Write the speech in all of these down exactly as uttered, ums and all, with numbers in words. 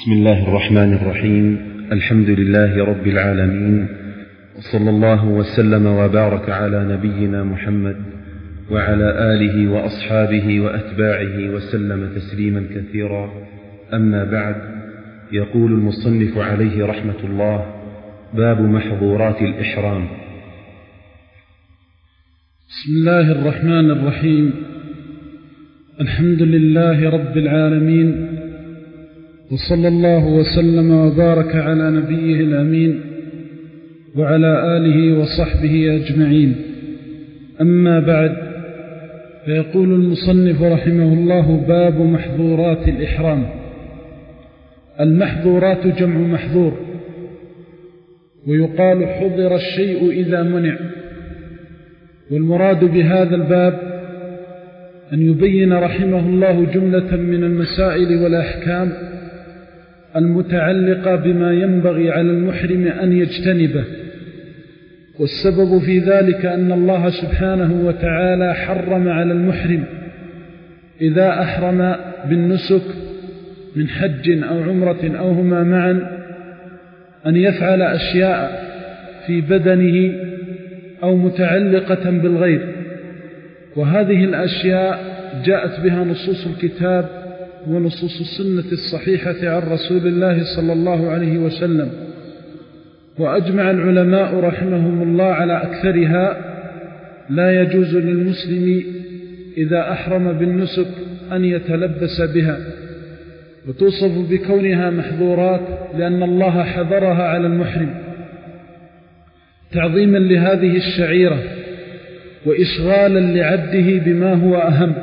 بسم الله الرحمن الرحيم. الحمد لله رب العالمين، وصلى الله وسلم وبارك على نبينا محمد وعلى آله وأصحابه وأتباعه وسلم تسليما كثيرا. أما بعد، يقول المصنف عليه رحمة الله: باب محظورات الإحرام. بسم الله الرحمن الرحيم. الحمد لله رب العالمين، وصلى الله وسلم وبارك على نبيه الأمين وعلى آله وصحبه أجمعين. أما بعد، فيقول المصنف رحمه الله: باب محظورات الإحرام. المحظورات جمع محظور، ويقال حظر الشيء إذا منع. والمراد بهذا الباب أن يبين رحمه الله جملة من المسائل والأحكام المتعلقة بما ينبغي على المحرم أن يجتنبه. والسبب في ذلك أن الله سبحانه وتعالى حرم على المحرم إذا أحرم بالنسك من حج أو عمرة أو هما معا أن يفعل أشياء في بدنه أو متعلقة بالغير، وهذه الأشياء جاءت بها نصوص الكتاب ونصوص السنة الصحيحة عن رسول الله صلى الله عليه وسلم. وأجمع العلماء رحمهم الله على أكثرها. لا يجوز للمسلم إذا أحرم بالنسك أن يتلبس بها، وتوصف بكونها محظورات لأن الله حذرها على المحرم تعظيما لهذه الشعيرة وإشغالا لعبده بما هو أهم،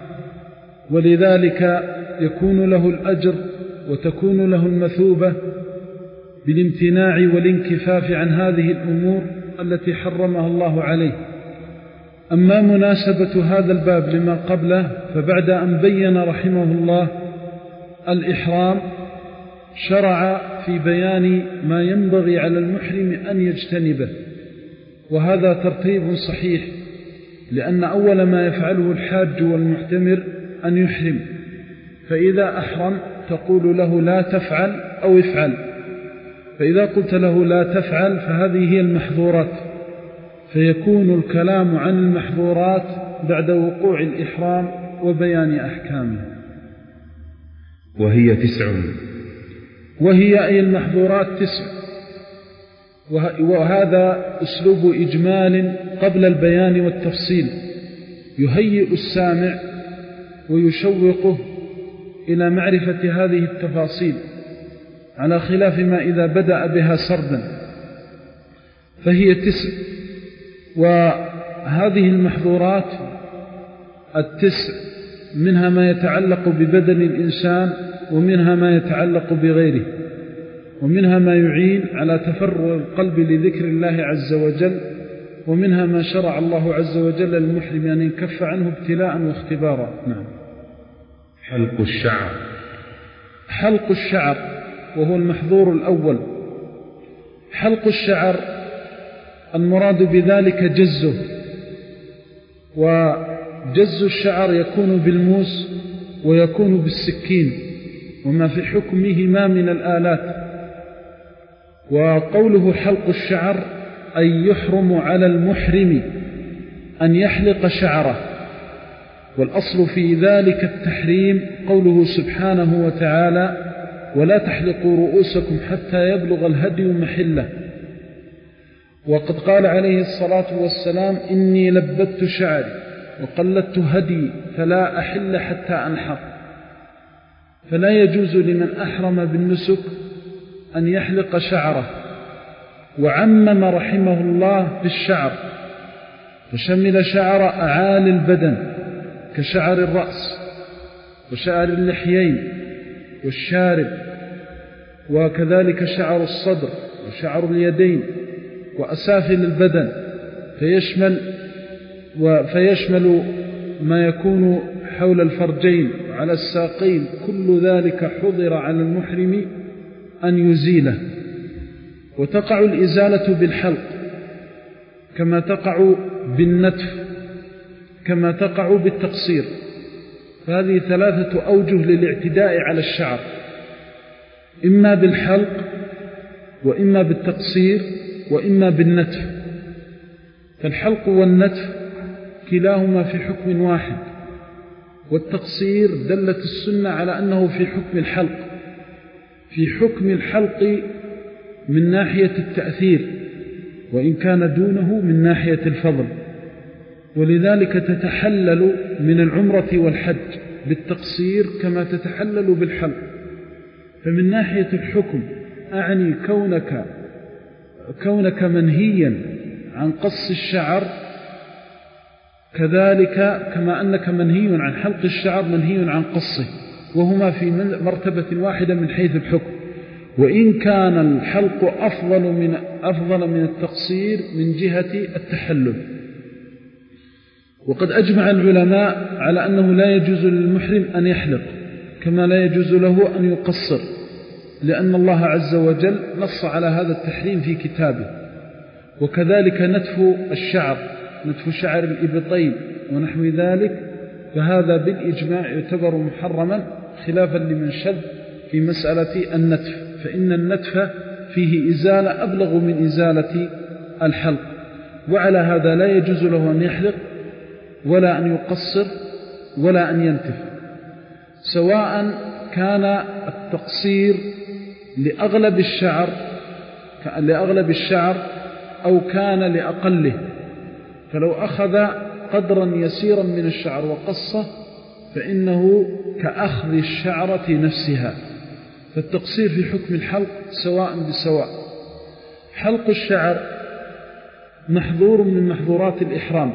ولذلك يكون له الأجر وتكون له المثوبة بالامتناع والانكفاف عن هذه الأمور التي حرمها الله عليه. أما مناسبة هذا الباب لما قبله، فبعد أن بين رحمه الله الإحرام شرع في بيان ما ينبغي على المحرم أن يجتنبه، وهذا ترتيب صحيح، لأن أول ما يفعله الحاج والمعتمر أن يحرم، فإذا أحرم تقول له لا تفعل أو افعل. فإذا قلت له لا تفعل فهذه هي المحظورات، فيكون الكلام عن المحظورات بعد وقوع الإحرام وبيان أحكامه. وهي تسع وهي أي المحظورات تسع، وهذا أسلوب إجمال قبل البيان والتفصيل يهيئ السامع ويشوقه إلى معرفة هذه التفاصيل، على خلاف ما إذا بدأ بها سردا. فهي تسع، وهذه المحظورات التسع منها ما يتعلق ببدن الإنسان، ومنها ما يتعلق بغيره، ومنها ما يعين على تفرغ القلب لذكر الله عز وجل، ومنها ما شرع الله عز وجل للمحرم أن ينكف عنه ابتلاء واختبارا. نعم. حلق الشعر. حلق الشعر وهو المحظور الأول. حلق الشعر المراد بذلك جزه، وجز الشعر يكون بالموس ويكون بالسكين، وما في حكمهما من الآلات. وقوله حلق الشعر أي يحرم على المحرم أن يحلق شعره، والأصل في ذلك التحريم قوله سبحانه وتعالى: ولا تحلقوا رؤوسكم حتى يبلغ الهدي محله. وقد قال عليه الصلاة والسلام: إني لبدت شعري وقلدت هدي فلا أحل حتى أنحر. فلا يجوز لمن أحرم بالنسك أن يحلق شعره. وعمم رحمه الله في الشعر، فشمل شعر أعالي البدن كشعر الرأس وشعر اللحيين والشارب، وكذلك شعر الصدر وشعر اليدين وأسافل البدن، فيشمل فيشمل ما يكون حول الفرجين وعلى الساقين. كل ذلك حضر على المحرم أن يزيله. وتقع الإزالة بالحلق كما تقع بالنتف كما تقع بالتقصير، فهذه ثلاثة أوجه للاعتداء على الشعر. إما بالحلق وإما بالتقصير وإما بالنتف. فالحلق والنتف كلاهما في حكم واحد، والتقصير دلت السنة على أنه في حكم الحلق، في حكم الحلق من ناحية التأثير، وإن كان دونه من ناحية الفضل. ولذلك تتحلل من العمرة والحج بالتقصير كما تتحلل بالحلق. فمن ناحية الحكم أعني كونك, كونك منهيا عن قص الشعر، كذلك كما أنك منهي عن حلق الشعر منهي عن قصه، وهما في مرتبة واحدة من حيث الحكم. وإن كان الحلق أفضل من, أفضل من التقصير من جهة التحلل. وقد أجمع العلماء على أنه لا يجوز للمحرم أن يحلق، كما لا يجوز له أن يقصر، لأن الله عز وجل نص على هذا التحريم في كتابه. وكذلك نتف الشعر، نتف شعر الإبطين ونحو ذلك، فهذا بالإجماع يعتبر محرما، خلافا لمن شذ في مسألة النتف، فإن النتف فيه إزالة أبلغ من إزالة الحلق. وعلى هذا لا يجوز له أن يحلق ولا أن يقصر ولا أن ينتف، سواء كان التقصير لأغلب الشعر لأغلب الشعر أو كان لأقله. فلو أخذ قدرا يسيرا من الشعر وقصه فإنه كأخذ الشعرة نفسها. فالتقصير في حكم الحلق سواء بسواء. حلق الشعر محظور من محظورات الإحرام،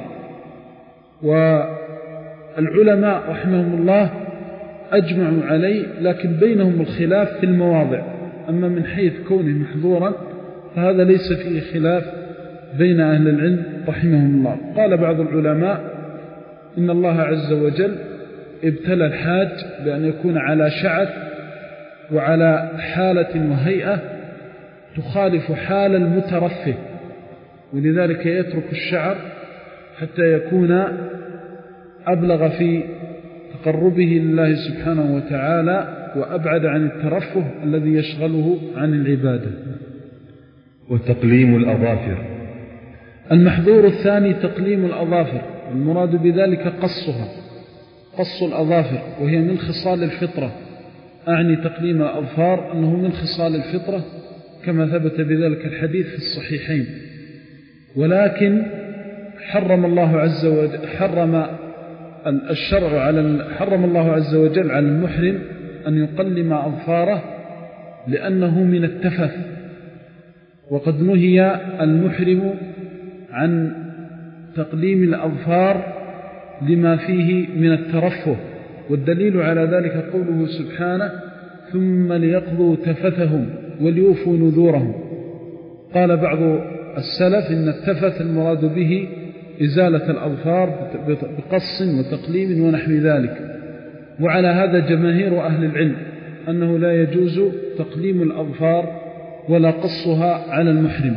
والعلماء رحمهم الله أجمعوا عليه، لكن بينهم الخلاف في المواضع. أما من حيث كونه محظورا فهذا ليس فيه خلاف بين أهل العلم رحمهم الله. قال بعض العلماء إن الله عز وجل ابتلى الحاج بأن يكون على شعر وعلى حالة وهيئة تخالف حال المترفه، ولذلك يترك الشعر حتى يكون أبلغ في تقربه لله سبحانه وتعالى وأبعد عن الترفه الذي يشغله عن العبادة. وتقليم الأظافر. المحظور الثاني تقليم الأظافر، المراد بذلك قصها، قص الأظافر، وهي من خصال الفطرة. أعني تقليم الأظفار أنه من خصال الفطرة كما ثبت بذلك الحديث في الصحيحين. ولكن حرم الله عز وجل حرم الشرع على حرم الله عز وجل على المحرم أن يقلم أظفاره لأنه من التفث، وقد نهي المحرم عن تقليم الأظفار لما فيه من الترفه. والدليل على ذلك قوله سبحانه ثم ليقضوا تفثهم وليوفوا نذورهم. قال بعض السلف إن التفث المراد به إزالة الأظفار بقص وتقليم ونحو ذلك. وعلى هذا جماهير أهل العلم أنه لا يجوز تقليم الأظفار ولا قصها على المحرم.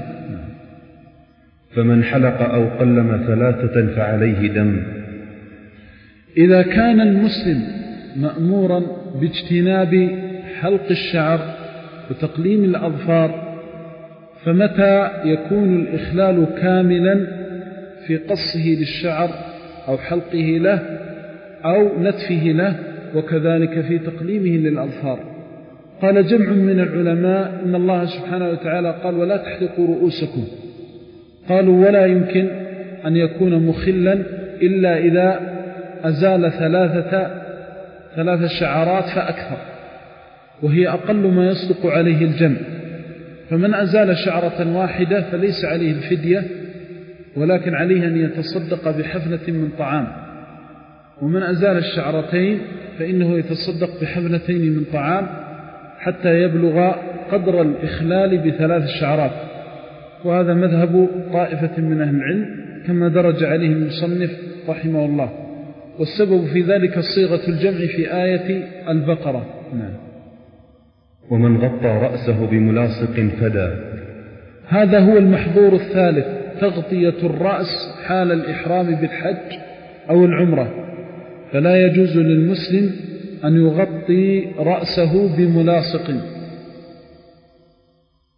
فمن حلق أو قلم ثلاثة فعليه دم. إذا كان المسلم مأمورا باجتناب حلق الشعر وتقليم الأظفار، فمتى يكون الإخلال كاملا في قصه للشعر أو حلقه له أو نتفه له، وكذلك في تقليمه للأظفار؟ قال جمع من العلماء إن الله سبحانه وتعالى قال ولا تحلقوا رؤوسكم. قالوا ولا يمكن أن يكون مخلا إلا إذا أزال ثلاثة ثلاث شعرات فأكثر، وهي أقل ما يصدق عليه الجمع. فمن أزال شعرة واحدة فليس عليه الفدية، ولكن عليه أن يتصدق بحفنة من طعام. ومن أزال الشعرتين فإنه يتصدق بحفنتين من طعام حتى يبلغ قدر الإخلال بثلاث شعرات. وهذا مذهب طائفة من أهل العلم كما درج عليه المصنف رحمه الله. والسبب في ذلك صيغة الجمع في آية البقرة. نعم. ومن غطى رأسه بملاصق فدى. هذا هو المحظور الثالث، تغطية الرأس حال الإحرام بالحج أو العمرة. فلا يجوز للمسلم أن يغطي رأسه بملاصق،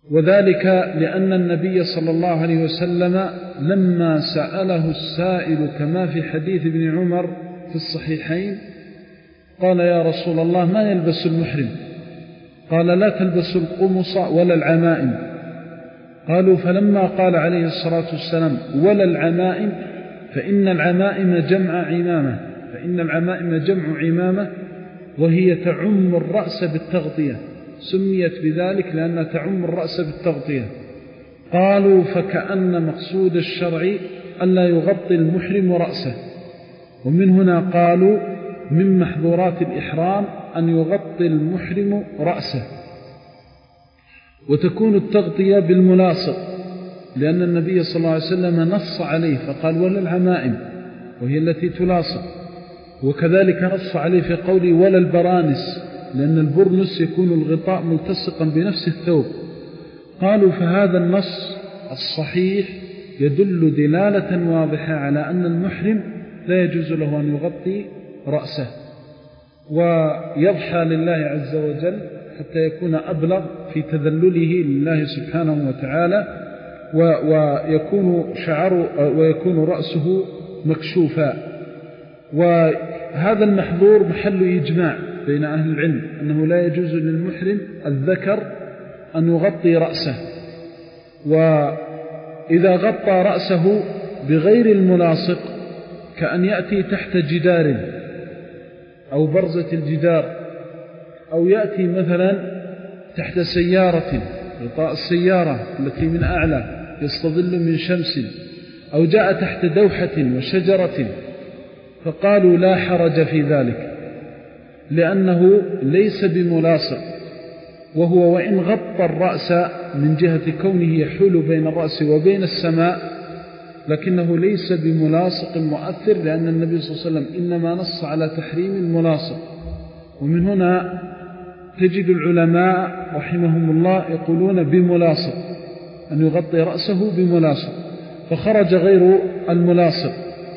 وذلك لأن النبي صلى الله عليه وسلم لما سأله السائل كما في حديث ابن عمر في الصحيحين قال يا رسول الله ما يلبس المحرم؟ قال لا تلبس القمص ولا العمائم. قالوا فلما قال عليه الصلاة والسلام ولا العمائم فإن العمائم جمع عمامة فإن العمائم جمع عمامة وهي تعم الرأس بالتغطية، سميت بذلك لأنها تعم الرأس بالتغطية. قالوا فكأن مقصود الشرع ألا يغطي المحرم رأسه، ومن هنا قالوا من محظورات الإحرام أن يغطي المحرم رأسه، وتكون التغطية بالملاصق لأن النبي صلى الله عليه وسلم نص عليه فقال ولا العمائم وهي التي تلاصق، وكذلك نص عليه في قوله ولا البرانس لأن البرنس يكون الغطاء ملتصقا بنفس الثوب. قالوا فهذا النص الصحيح يدل دلالة واضحة على أن المحرم لا يجوز له أن يغطي رأسه ويضحى لله عز وجل حتى يكون أبلغ في تذلله لله سبحانه وتعالى، ويكون شعر ويكون رأسه مكشوفا. وهذا المحظور محل إجماع بين أهل العلم أنه لا يجوز للمحرم الذكر أن يغطي رأسه، وإذا غطى رأسه بغير الملاصق كأن يأتي تحت جدار أو برزة الجدار، أو يأتي مثلا تحت سيارة غطاء السيارة التي من أعلى يستظل من شمس، أو جاء تحت دوحة وشجرة، فقالوا لا حرج في ذلك لأنه ليس بملاصق، وهو وإن غطى الرأس من جهة كونه يحول بين الرأس وبين السماء لكنه ليس بملاصق مؤثر، لأن النبي صلى الله عليه وسلم إنما نص على تحريم الملاصق. ومن هنا تجد العلماء رحمهم الله يقولون بملاصق أن يغطي رأسه بملاصق، فخرج غير الملاصق.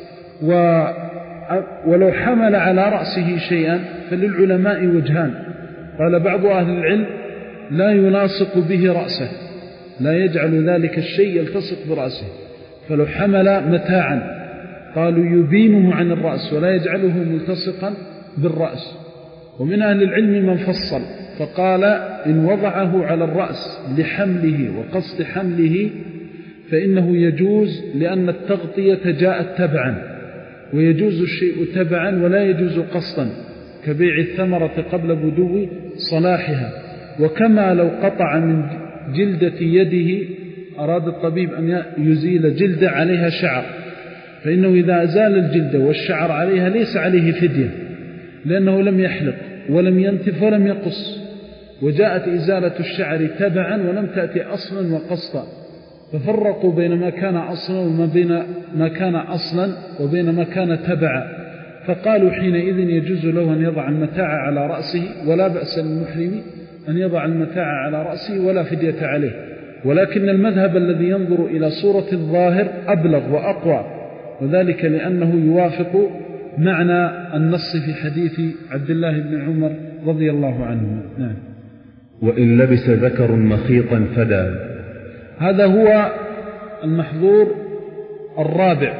ولو حمل على رأسه شيئا فللعلماء وجهان، قال بعض أهل العلم لا يلاصق به رأسه، لا يجعل ذلك الشيء يلتصق برأسه، فلو حمل متاعا قالوا يبينه عن الرأس ولا يجعله ملتصقا بالرأس. ومن أهل العلم من فصل فقال إن وضعه على الرأس لحمله وقصد حمله فإنه يجوز، لأن التغطية جاءت تبعا، ويجوز الشيء تبعا ولا يجوز قصدا، كبيع الثمرة قبل بدو صلاحها. وكما لو قطع من جلدة يده أراد الطبيب أن يزيل جلدة عليها شعر، فإنه إذا أزال الجلدة والشعر عليها ليس عليه فدية، لأنه لم يحلق ولم ينتف ولم يقص، وجاءت إزالة الشعر تبعا ولم تأتي أصلا وقصدا، ففرقوا بين ما كان أصلا وما بين ما كان أصلا وبين ما كان تبعا، فقالوا حينئذ يجوز له أن يضع المتاع على رأسه، ولا بأس للمحرم أن يضع المتاع على رأسه ولا فدية عليه. ولكن المذهب الذي ينظر إلى صورة الظاهر أبلغ وأقوى، وذلك لأنه يوافق معنى النص في حديث عبد الله بن عمر رضي الله عنه. نعم. وإن لبس ذكر مخيطا فدى. هذا هو المحظور الرابع: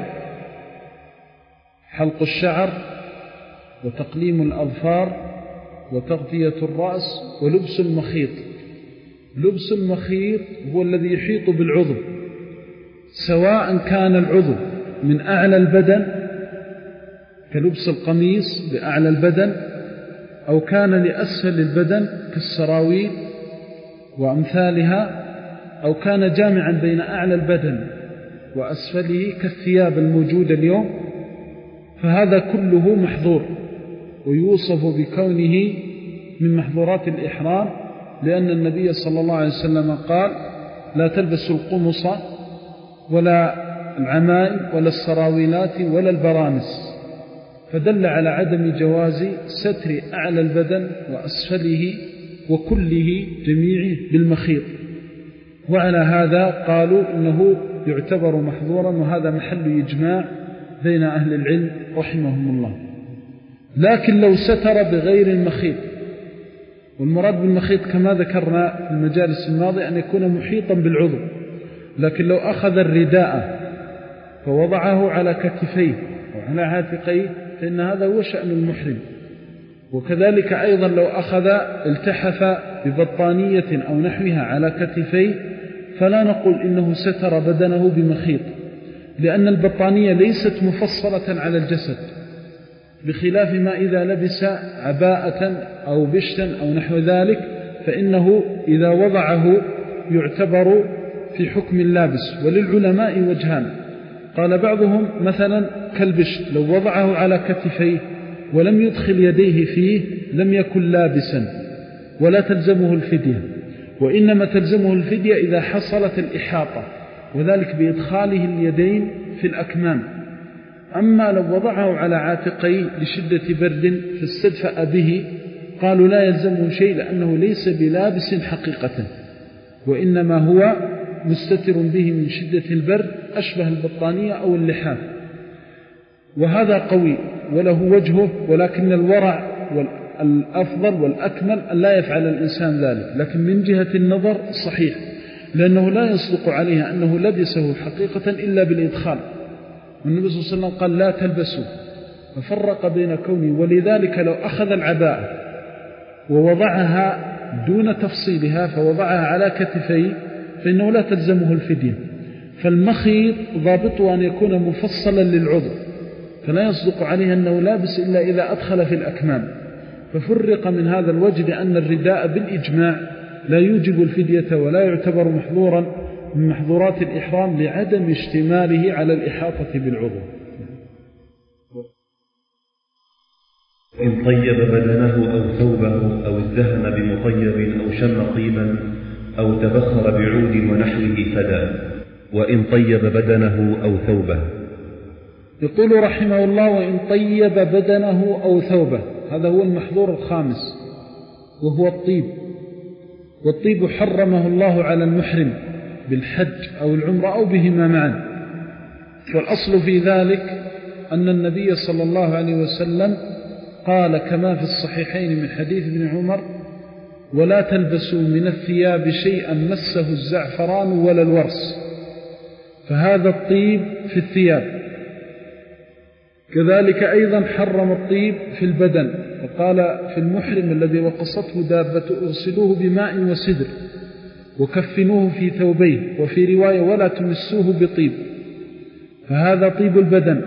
حلق الشعر وتقليم الأظفار وتغطية الرأس ولبس المخيط. لبس المخيط هو الذي يحيط بالعضو، سواء كان العضو من أعلى البدن كلبس القميص بأعلى البدن، أو كان لأسفل البدن كالسراويل وأمثالها، أو كان جامعا بين أعلى البدن وأسفله كالثياب الموجودة اليوم، فهذا كله محظور ويوصف بكونه من محظورات الإحرام، لأن النبي صلى الله عليه وسلم قال لا تلبسوا القمص ولا العمائم ولا السراويلات ولا البرانس، فدل على عدم جواز ستر أعلى البدن وأسفله وكله جميعه بالمخيط. وعلى هذا قالوا إنه يعتبر محظورا، وهذا محل إجماع بين أهل العلم رحمهم الله. لكن لو ستر بغير المخيط والمراد بالمخيط كما ذكرنا في المجالس الماضية أن يكون محيطا بالعضو، لكن لو أخذ الرداء فوضعه على كتفيه وعلى عاتقيه فإن هذا هو شأن المحرم. وكذلك أيضا لو أخذ التحف ببطانية أو نحوها على كتفيه فلا نقول إنه ستر بدنه بمخيط، لأن البطانية ليست مفصلة على الجسد، بخلاف ما إذا لبس عباءة أو بشتا أو نحو ذلك فإنه إذا وضعه يعتبر في حكم اللابس. وللعلماء وجهان، قال بعضهم مثلا كالبشت لو وضعه على كتفيه ولم يدخل يديه فيه لم يكن لابسا ولا تلزمه الفدية، وإنما تلزمه الفدية إذا حصلت الإحاطة، وذلك بإدخاله اليدين في الأكمام. أما لو وضعه على عاتقيه لشدة برد فاستدفأ به قالوا لا يلزمه شيء، لأنه ليس بلابس حقيقة، وإنما هو مستتر به من شدة البرد أشبه البطانية أو اللحاف. وهذا قوي وله وجهه، ولكن الورع والأفضل والأكمل أن لا يفعل الإنسان ذلك، لكن من جهة النظر صحيح، لأنه لا يصدق عليه أنه لبسه حقيقة إلا بالإدخال، والنبي صلى الله عليه وسلم قال لا تلبسوا، ففرق بين كونه. ولذلك لو أخذ العباءة ووضعها دون تفصيلها فوضعها على كتفيه فإنه لا تلزمه الفدية. فالمخيط ضابطه أن يكون مفصلا للعضو، فلا يصدق عليه أنه لابس إلا إذا أدخل في الأكمام. ففرق من هذا الوجه لأن الرداء بالإجماع لا يوجب الفدية ولا يعتبر محظورا من محظورات الإحرام لعدم اشتماله على الإحاطة بالعضو. إن طيب بدنه أو ثوبه أو ازدهم بمطيب أو شم طيبا أو تبخر بعود ونحوه فدا. وإن طيب بدنه أو ثوبه. يقول رحمه الله: وإن طيب بدنه أو ثوبه، هذا هو المحظور الخامس وهو الطيب. والطيب حرمه الله على المحرم بالحج أو العمرة أو بهما معا. والأصل في ذلك أن النبي صلى الله عليه وسلم قال كما في الصحيحين من حديث ابن عمر: ولا تلبسوا من الثياب شيئا مسه الزعفران ولا الورس. فهذا الطيب في الثياب. كذلك أيضا حرم الطيب في البدن، فقال في المحرم الذي وقصته دابة: اغسلوه بماء وسدر وكفنوه في ثوبيه، وفي رواية: ولا تمسوه بطيب. فهذا طيب البدن.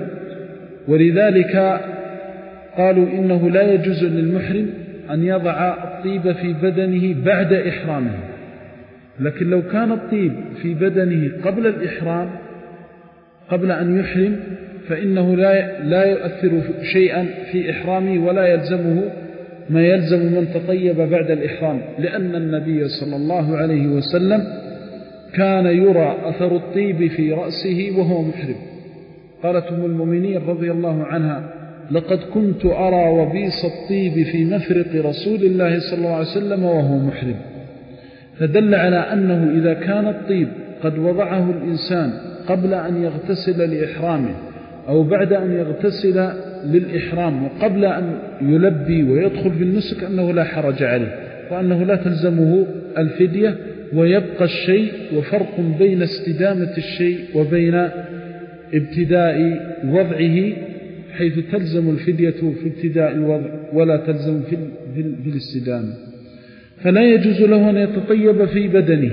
ولذلك قالوا إنه لا يجوز للمحرم أن يضع الطيب في بدنه بعد إحرامه، لكن لو كان الطيب في بدنه قبل الإحرام قبل أن يحرم فإنه لا لا يؤثر شيئا في إحرامه ولا يلزمه ما يلزم من تطيب بعد الإحرام، لأن النبي صلى الله عليه وسلم كان يرى أثر الطيب في رأسه وهو محرم. قالت أم المؤمنين رضي الله عنها: لقد كنت أرى وبيص الطيب في مفرق رسول الله صلى الله عليه وسلم وهو محرم. فدل على أنه إذا كان الطيب قد وضعه الإنسان قبل أن يغتسل لإحرامه أو بعد أن يغتسل للإحرام وقبل أن يلبي ويدخل في النسك أنه لا حرج عليه، وأنه لا تلزمه الفدية. ويبقى الشيء، وفرق بين استدامة الشيء وبين ابتداء وضعه، حيث تلزم الفدية في ابتداء الوضع ولا تلزم في, في الاستدامة. فلا يجوز له أن يتطيب في بدنه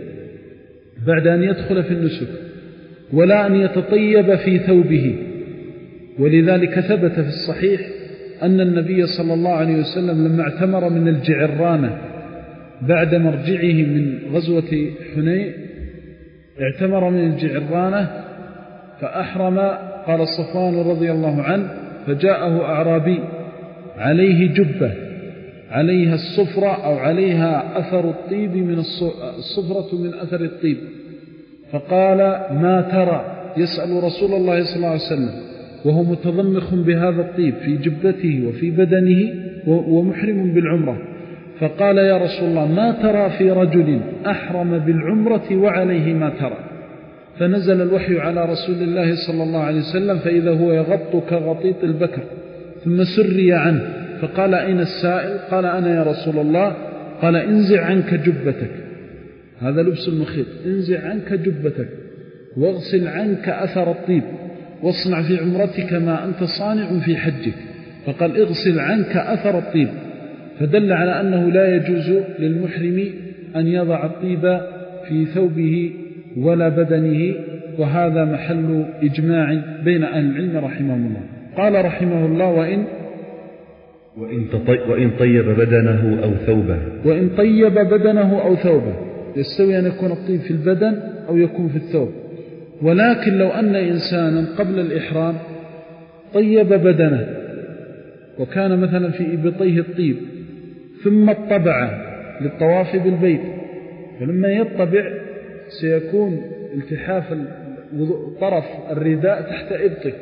بعد أن يدخل في النسك، ولا أن يتطيب في ثوبه. ولذلك ثبت في الصحيح أن النبي صلى الله عليه وسلم لما اعتمر من الجعرانة بعد مرجعه من غزوة حنين، اعتمر من الجعرانة فأحرم. قال صفوان رضي الله عنه: فجاءه أعرابي عليه جبة عليها الصفرة أو عليها أثر الطيب من الصفرة من أثر الطيب، فقال: ما ترى؟ يسأل رسول الله صلى الله عليه وسلم وهو متضمخ بهذا الطيب في جبته وفي بدنه ومحرم بالعمرة. فقال: يا رسول الله، ما ترى في رجل أحرم بالعمرة وعليه ما ترى؟ فنزل الوحي على رسول الله صلى الله عليه وسلم فإذا هو يغط كغطيط البكر، ثم سري عنه فقال: أين السائل؟ قال: أنا يا رسول الله. قال انزع عنك جبتك، هذا لبس المخيط، انزع عنك جبتك واغسل عنك أثر الطيب واصنع في عمرتك ما أنت صانع في حجك. فقال اغسل عنك أثر الطيب، فدل على أنه لا يجوز للمحرم أن يضع الطيب في ثوبه ولا بدنه، وهذا محل إجماع بين أهل العلم رحمهم الله. قال رحمه الله وإن وإن, وإن طيب بدنه أو ثوبه وإن طيب بدنه أو ثوبه، يستوي أن يكون الطيب في البدن أو يكون في الثوب. ولكن لو أن إنسانا قبل الإحرام طيب بدنه وكان مثلا في إبطيه الطيب ثم اطبع للطواف بالبيت، فلما يطبع سيكون التحاف طرف الرداء تحت إبطه،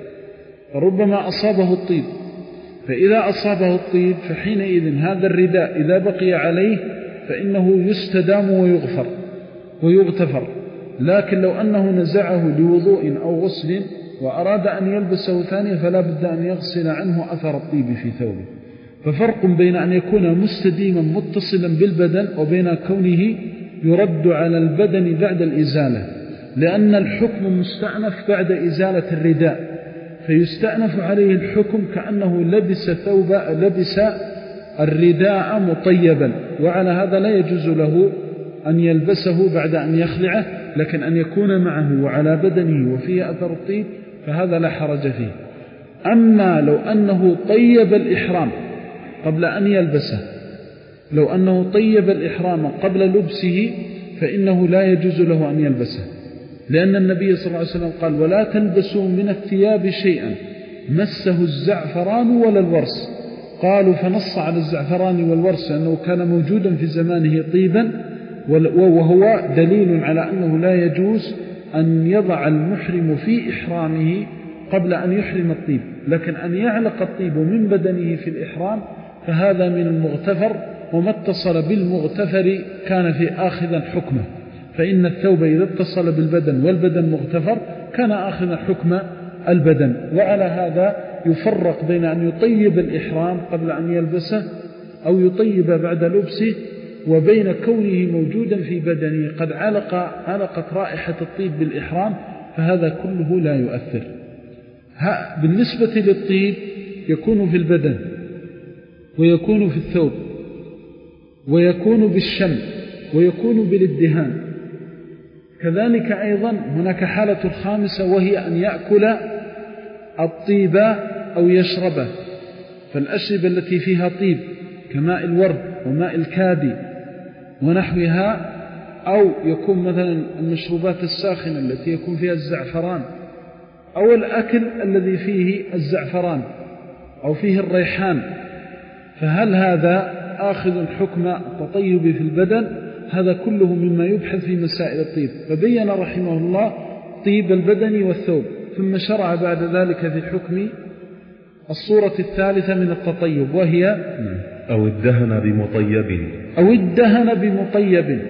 فربما أصابه الطيب، فإذا أصابه الطيب فحينئذ هذا الرداء إذا بقي عليه فإنه يستدام ويغفر ويغتفر. لكن لو أنه نزعه لوضوء أو غسل وأراد أن يلبسه ثانية فلا بد أن يغسل عنه أثر الطيب في ثوبه. ففرق بين أن يكون مستديما متصلا بالبدن وبين كونه يرد على البدن بعد الإزالة، لأن الحكم مستأنف بعد إزالة الرداء، فيستأنف عليه الحكم كأنه لبس ثوب لبس الرداء مطيبا، وعلى هذا لا يجوز له أن يلبسه بعد أن يخلعه، لكن أن يكون معه وعلى بدنه وفيه أثر الطيب فهذا لا حرج فيه. أما لو أنه طيب الإحرام قبل أن يلبسه، لو أنه طيب الإحرام قبل لبسه فإنه لا يجوز له أن يلبسه، لأن النبي صلى الله عليه وسلم قال ولا تلبسوا من الثياب شيئا مسه الزعفران ولا الورس. قالوا فنص على الزعفران والورس أنه كان موجودا في زمانه طيبا، وهو دليل على أنه لا يجوز أن يضع المحرم في إحرامه قبل أن يحرم الطيب، لكن أن يعلق الطيب من بدنه في الإحرام فهذا من المغتفر، وما اتصل بالمغتفر كان في آخذا حكمه، فإن الثوب إذا اتصل بالبدن والبدن مغتفر كان آخذا حكم البدن. وعلى هذا يفرق بين أن يطيب الإحرام قبل أن يلبسه أو يطيب بعد لبسه، وبين كونه موجودا في بدنه قد علق علقت رائحة الطيب بالإحرام، فهذا كله لا يؤثر. بالنسبة للطيب يكون في البدن ويكون في الثوب ويكون بالشم ويكون بالادهان. كذلك أيضا هناك حالة الخامسة وهي أن يأكل الطيب أو يشربه، فالأشربة التي فيها طيب كماء الورد وماء الكادي ونحوها، أو يكون مثلا المشروبات الساخنة التي يكون فيها الزعفران، أو الأكل الذي فيه الزعفران أو فيه الريحان، فهل هذا آخذ حكم التطيب في البدن؟ هذا كله مما يبحث في مسائل الطيب. فبين رحمه الله طيب البدن والثوب، ثم شرع بعد ذلك في حكم الصورة الثالثة من التطيب، وهي أو الدهن بمطيب أو الدهن بمطيب،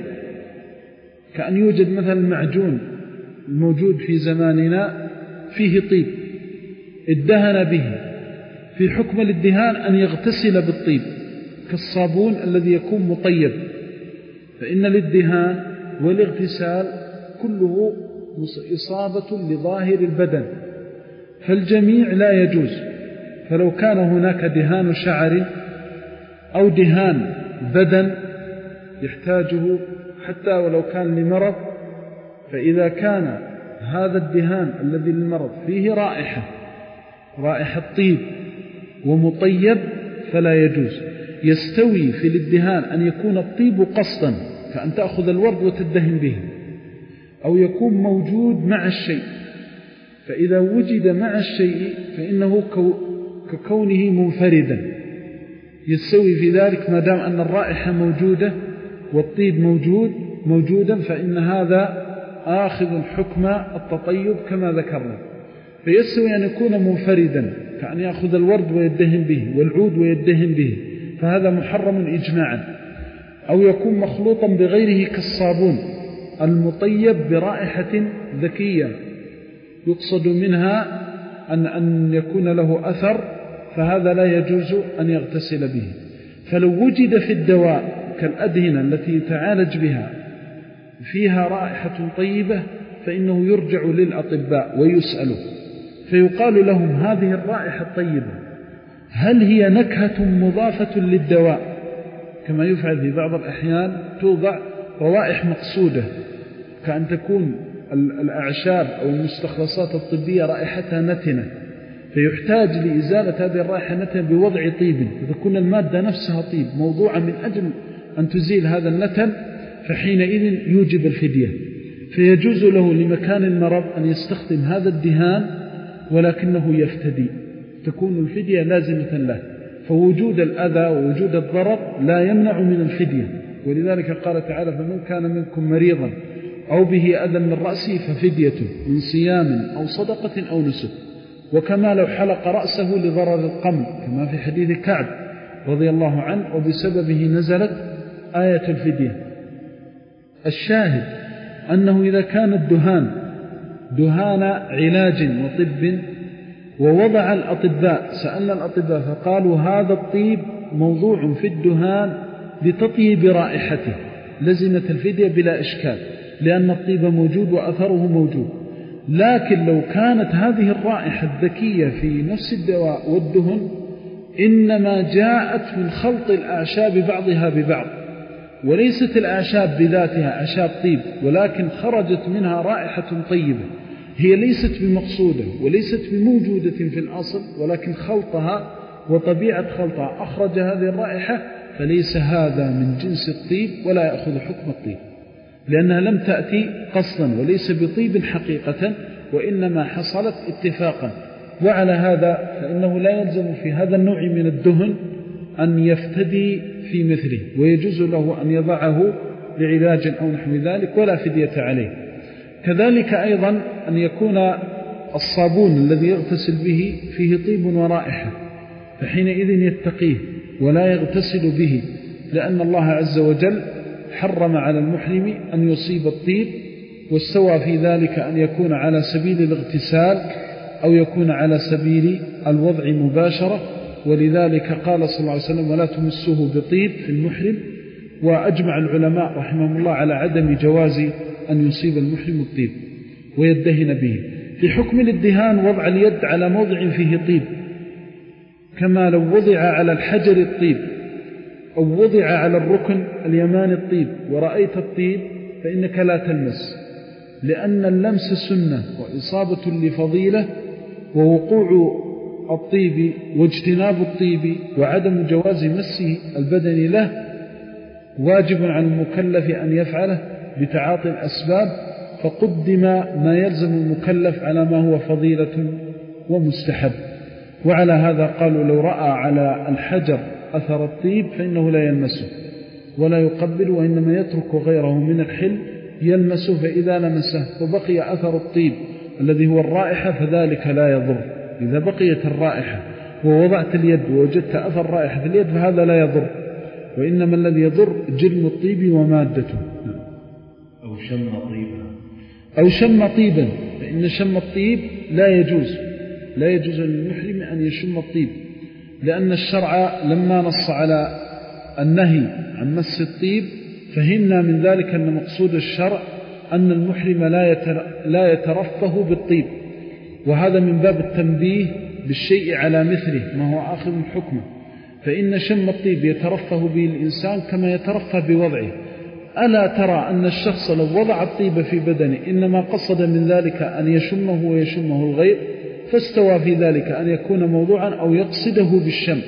كأن يوجد مثلا المعجون الموجود في زماننا فيه طيب الدهن به، في حكم الادهان أن يغتسل بالطيب كالصابون الذي يكون مطيب، فإن الادهان والاغتسال كله إصابة لظاهر البدن، فالجميع لا يجوز. فلو كان هناك دهان شعر أو دهان بدن يحتاجه حتى ولو كان لمرض، فإذا كان هذا الدهان الذي للمرض فيه رائحة رائحة طيب ومطيب فلا يجوز. يستوي في الادهان أن يكون الطيب قصدا، فأن تأخذ الورد وتدهن به، أو يكون موجود مع الشيء، فإذا وجد مع الشيء فإنه ككونه منفردا يستوي في ذلك، ما دام أن الرائحة موجودة والطيب موجود موجودا فإن هذا آخذ حكم التطيب كما ذكرنا. فيستوي أن يكون منفردا كأن يأخذ الورد ويدهن به والعود ويدهن به، فهذا محرم إجماعا. أو يكون مخلوطا بغيره كالصابون المطيب برائحة ذكية يقصد منها أن, أن يكون له أثر، فهذا لا يجوز أن يغتسل به. فلو وجد في الدواء تلك الأدهنة التي يتعالج بها فيها رائحة طيبة فإنه يرجع للأطباء ويسأل فيقال لهم هذه الرائحة الطيبة هل هي نكهة مضافة للدواء، كما يفعل في بعض الأحيان توضع روائح مقصودة كأن تكون الأعشاب أو المستخلصات الطبية رائحتها نتنة، فيحتاج لإزالة هذه الرائحة النتنة بوضع طيب، فتكون المادة نفسها طيب موضوعة من أجل أن تزيل هذا النتن، فحينئذ يوجب الفدية. فيجوز له لمكان المرض أن يستخدم هذا الدهان ولكنه يفتدي، تكون الفدية لازمة له، فوجود الأذى ووجود الضرر لا يمنع من الفدية. ولذلك قال تعالى فمن كان منكم مريضا أو به أذى من رأسه ففدية من صيام أو صدقة أو نسك. وكما لو حلق رأسه لضرر القمل كما في حديث كعب رضي الله عنه وبسببه نزلت آية الفدية. الشاهد أنه إذا كان الدهان دهان علاج وطب ووضع الأطباء سألنا الأطباء فقالوا هذا الطيب موضوع في الدهان لتطيب رائحته لزمت الفدية بلا إشكال، لأن الطيب موجود وأثره موجود. لكن لو كانت هذه الرائحة الذكية في نفس الدواء والدهن إنما جاءت من خلط الأعشاب بعضها ببعض، وليست الأعشاب بذاتها أعشاب طيب، ولكن خرجت منها رائحة طيبة هي ليست بمقصودة وليست بموجودة في الأصل، ولكن خلطها وطبيعة خلطها أخرج هذه الرائحة، فليس هذا من جنس الطيب ولا يأخذ حكم الطيب، لأنها لم تأتي قصدا وليس بطيب حقيقة، وإنما حصلت اتفاقا. وعلى هذا فإنه لا يلزم في هذا النوع من الدهن أن يفتدي في مثله، ويجوز له أن يضعه لعلاج أو نحو ذلك ولا فدية عليه. كذلك أيضا أن يكون الصابون الذي يغتسل به فيه طيب ورائحة، فحينئذ يتقيه ولا يغتسل به، لأن الله عز وجل حرم على المحرم أن يصيب الطيب، واستوى في ذلك أن يكون على سبيل الاغتسال أو يكون على سبيل الوضع مباشرة. ولذلك قال صلى الله عليه وسلم ولا تمسوه بطيب في المحرم. وأجمع العلماء رحمهم الله على عدم جواز أن يصيب المحرم الطيب ويدهن به. في حكم الادهان وضع اليد على موضع فيه طيب، كما لو وضع على الحجر الطيب أو وضع على الركن اليماني الطيب ورأيت الطيب فإنك لا تلمس، لأن اللمس سنة وإصابة لفضيلة، ووقوع الطيب واجتناب الطيب وعدم جواز مسه البدن له واجب على المكلف أن يفعله بتعاطي الأسباب، فقدم ما يلزم المكلف على ما هو فضيلة ومستحب. وعلى هذا قالوا لو رأى على الحجر أثر الطيب فإنه لا يلمسه ولا يقبل، وإنما يترك غيره من الحل يلمسه، فإذا لمسه وبقي أثر الطيب الذي هو الرائحة فذلك لا يضر. إذا بقيت الرائحة ووضعت اليد ووجدت أثر رائحة في اليد فهذا لا يضر، وإنما الذي يضر جلم الطيب ومادته. أو شم طيبا أو شم طيبا، فإن شم الطيب لا يجوز لا يجوز للمحرم أن يشم الطيب، لأن الشرع لما نص على النهي عن مس الطيب فهمنا من ذلك أن مقصود الشرع أن المحرم لا يترفه بالطيب، وهذا من باب التنبيه بالشيء على مثله ما هو آخذ حكمه. فإن شم الطيب يترفه به الإنسان كما يترفه بوضعه. ألا ترى أن الشخص لو وضع الطيب في بدنه إنما قصد من ذلك أن يشمه ويشمه الغير، فاستوى في ذلك أن يكون موضوعا أو يقصده بالشم.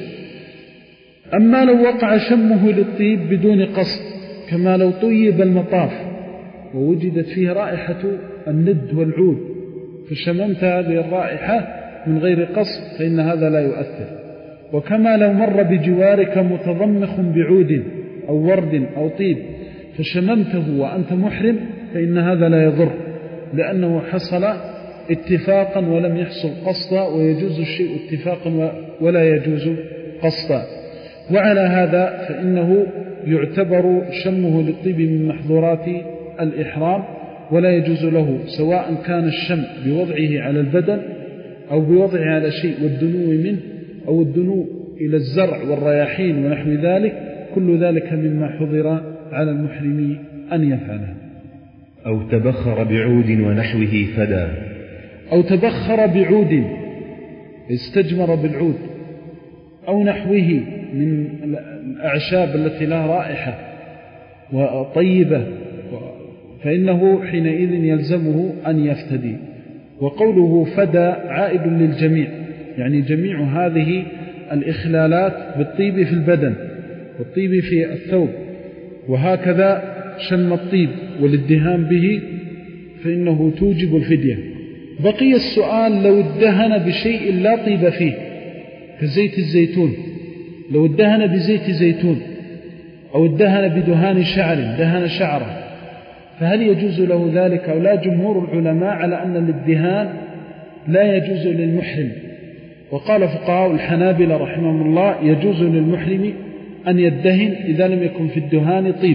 أما لو وقع شمه للطيب بدون قصد، كما لو طيب المطاف ووجدت فيه رائحة الند والعود فشممت هذه الرائحة من غير قصد فإن هذا لا يؤثر. وكما لو مر بجوارك متضمخ بعود أو ورد أو طيب فشممته وأنت محرم فإن هذا لا يضر، لأنه حصل اتفاقا ولم يحصل قصدا، ويجوز الشيء اتفاقا ولا يجوز قصدا. وعلى هذا فإنه يعتبر شمه للطيب من محظورات الإحرام، ولا يجوز له سواء كان الشم بوضعه على البدن أو بوضعه على شيء والدنو منه أو الدنو إلى الزرع والرياحين ونحو ذلك، كل ذلك مما حضر على المحرم أن يفعله. أو تبخر بعود ونحوه فدى. أو تبخر بعود، استجمر بالعود أو نحوه من الأعشاب التي لها رائحة وطيبة، فإنه حينئذ يلزمه أن يفتدي. وقوله فدى عائد للجميع، يعني جميع هذه الإخلالات بالطيب في البدن والطيب في الثوب، وهكذا شم الطيب والادهان به فإنه توجب الفدية. بقي السؤال لو ادهن بشيء لا طيب فيه كزيت الزيتون، لو ادهن بزيت زيتون أو ادهن بدهان شعر، دهن شعره، فهل يجوز له ذلك أو لا؟ جمهور العلماء على أن الادهان لا يجوز للمحرم، وقال فقهاء الحنابلة رحمهم الله يجوز للمحرم أن يدهن إذا لم يكن في الدهان طيب.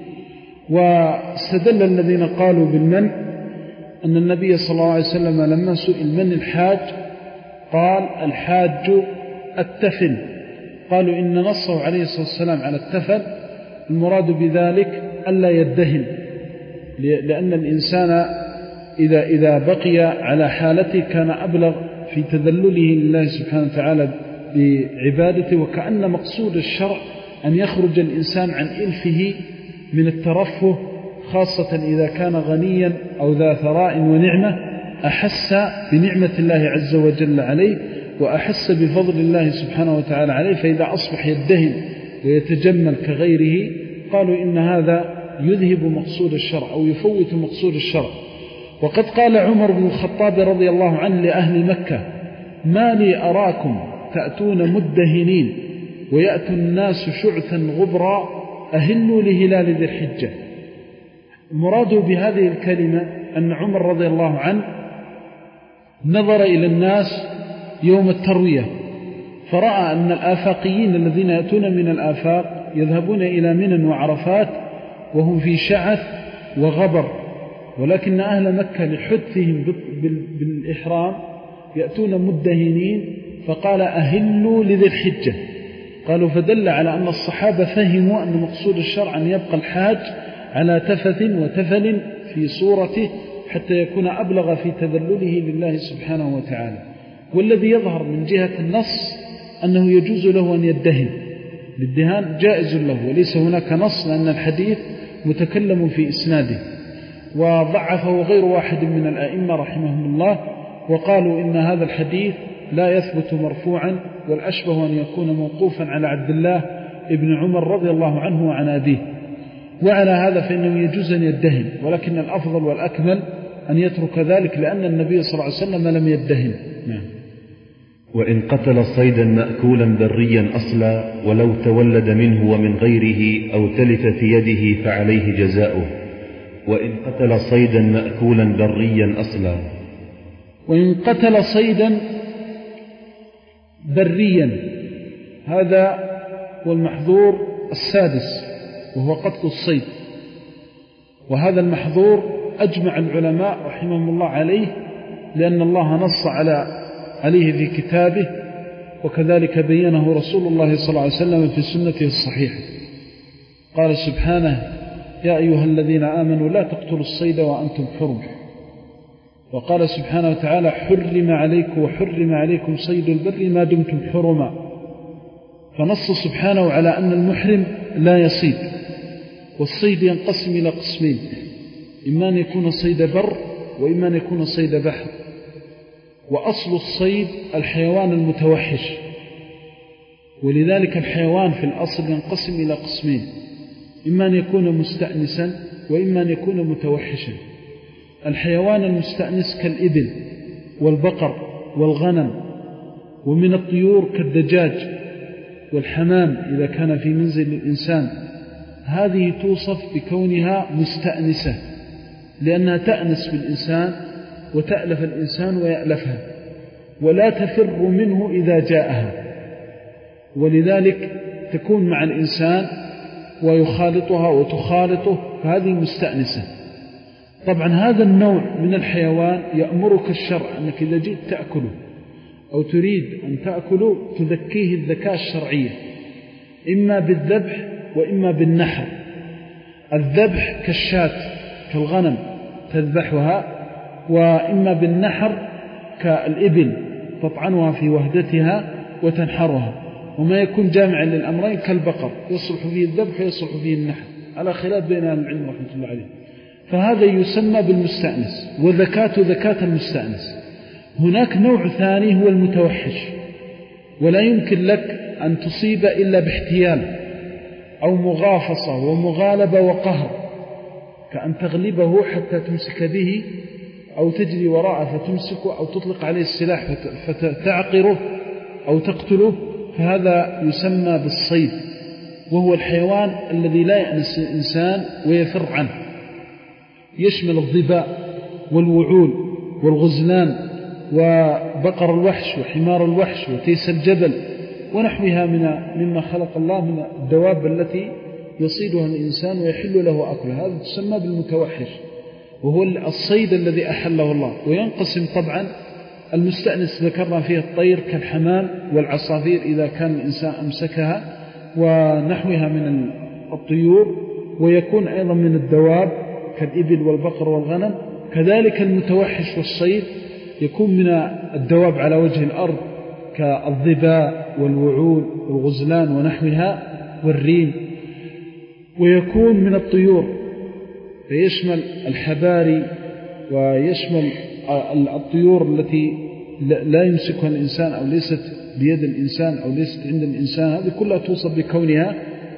واستدل الذين قالوا بالمن أن النبي صلى الله عليه وسلم لما سئل من الحاج قال الحاج التفل، قالوا إن نصه عليه الصلاة والسلام على التفل المراد بذلك ألا يدهن، لأن الإنسان إذا, إذا بقي على حالته كان أبلغ في تذلله لله سبحانه وتعالى بعبادته، وكأن مقصود الشرع أن يخرج الإنسان عن إلفه من الترفه، خاصة إذا كان غنيا أو ذا ثراء ونعمة، أحس بنعمة الله عز وجل عليه وأحس بفضل الله سبحانه وتعالى عليه، فإذا أصبح يدهن ويتجمل كغيره قالوا إن هذا يذهب مقصود الشرع أو يفوت مقصود الشرع. وقد قال عمر بن الخطاب رضي الله عنه لأهل مكة ما لي أراكم تأتون مدهنين ويأتي الناس شعثا غبرا أهلوا لهلال ذي الحجة. المراد بهذه الكلمة أن عمر رضي الله عنه نظر إلى الناس يوم التروية فرأى أن الآفاقيين الذين يأتون من الآفاق يذهبون إلى منى وعرفات وهم في شعث وغبر، ولكن أهل مكة لحدثهم بالإحرام يأتون مدهنين، فقال أهلوا لذي الحجة. قالوا فدل على أن الصحابة فهموا أن مقصود الشرع أن يبقى الحاج على تفث وتفل في صورته حتى يكون أبلغ في تذلله لله سبحانه وتعالى. والذي يظهر من جهة النص أنه يجوز له أن يدهن، الدهان جائز له وليس هناك نص، لأن الحديث متكلم في إسناده وضعفه غير واحد من الأئمة رحمهم الله، وقالوا إن هذا الحديث لا يثبت مرفوعا، والأشبه أن يكون موقوفا على عبد الله ابن عمر رضي الله عنه وعن أبيه. وعلى هذا فإنه يجوز أن يدهن، ولكن الأفضل والأكمل أن يترك ذلك لأن النبي صلى الله عليه وسلم لم يدهن. نعم. وإن قتل صيدا مأكولا بريا أصلا ولو تولد منه ومن غيره أو تلف في يده فعليه جزاؤه. وإن قتل صيدا مأكولا بريا أصلا وإن قتل صيدا بريا، هذا هو المحظور السادس وهو قتل الصيد، وهذا المحظور أجمع العلماء رحمهم الله عليه، لأن الله نص على عليه في كتابه، وكذلك بينه رسول الله صلى الله عليه وسلم في سنته الصحيحة. قال سبحانه يا أيها الذين آمنوا لا تقتلوا الصيد وأنتم حرم. وقال سبحانه وتعالى حرم عليكم وحرم عليكم صيد البر ما دمتم حرما. فنص سبحانه على أن المحرم لا يصيد، والصيد ينقسم إلى قسمين، إما أن يكون صيد بر وإما أن يكون صيد بحر. وأصل الصيد الحيوان المتوحش، ولذلك الحيوان في الأصل ينقسم إلى قسمين، إما أن يكون مستأنسا وإما أن يكون متوحشا. الحيوان المستأنس كالإبل والبقر والغنم، ومن الطيور كالدجاج والحمام إذا كان في منزل الإنسان، هذه توصف بكونها مستأنسة لأنها تأنس بالإنسان وتألف الإنسان ويألفها، ولا تفر منه إذا جاءها، ولذلك تكون مع الإنسان ويخالطها وتخالطه، فهذه مستأنسة. طبعا هذا النوع من الحيوان يأمرك الشرع أنك إذا جئت تأكله أو تريد أن تأكله تذكيه الذكاء الشرعية، إما بالذبح وإما بالنحر. الذبح كالشاة كالغنم تذبحها، وإما بالنحر كالإبل تطعنها في وهدتها وتنحرها. وما يكون جامعا للأمرين كالبقر يصلح فيه الذبح ويصلح فيه النحر، على خلاف بين أهل العلم رحمة الله عليه. فهذا يسمى بالمستأنس، وذكاة ذكاة المستأنس. هناك نوع ثاني هو المتوحش، ولا يمكن لك أن تصيب إلا باحتيال أو مغافصة ومغالبة وقهر، كأن تغلبه حتى تمسك به أو تجري وراءه فتمسكه أو تطلق عليه السلاح فتعقره أو تقتله. فهذا يسمى بالصيد، وهو الحيوان الذي لا يأنس الإنسان ويفر عنه، يشمل الظباء والوعول والغزلان وبقر الوحش وحمار الوحش وتيس الجبل ونحوها من مما خلق الله من الدواب التي يصيدها الإنسان ويحل له أكلها. هذا تسمى بالمتوحش، وهو الصيد الذي أحله الله. وينقسم طبعا المستأنس ذكرنا فيه الطير كالحمام والعصافير إذا كان الإنسان أمسكها ونحوها من الطيور، ويكون أيضا من الدواب كالإبل والبقر والغنم. كذلك المتوحش والصيد يكون من الدواب على وجه الأرض كالظباء والوعول والغزلان ونحوها والريم. ويكون من الطيور فيشمل الحباري ويشمل الطيور التي لا يمسكها الإنسان أو ليست بيد الإنسان أو ليست عند الإنسان. هذه كلها توصف بكونها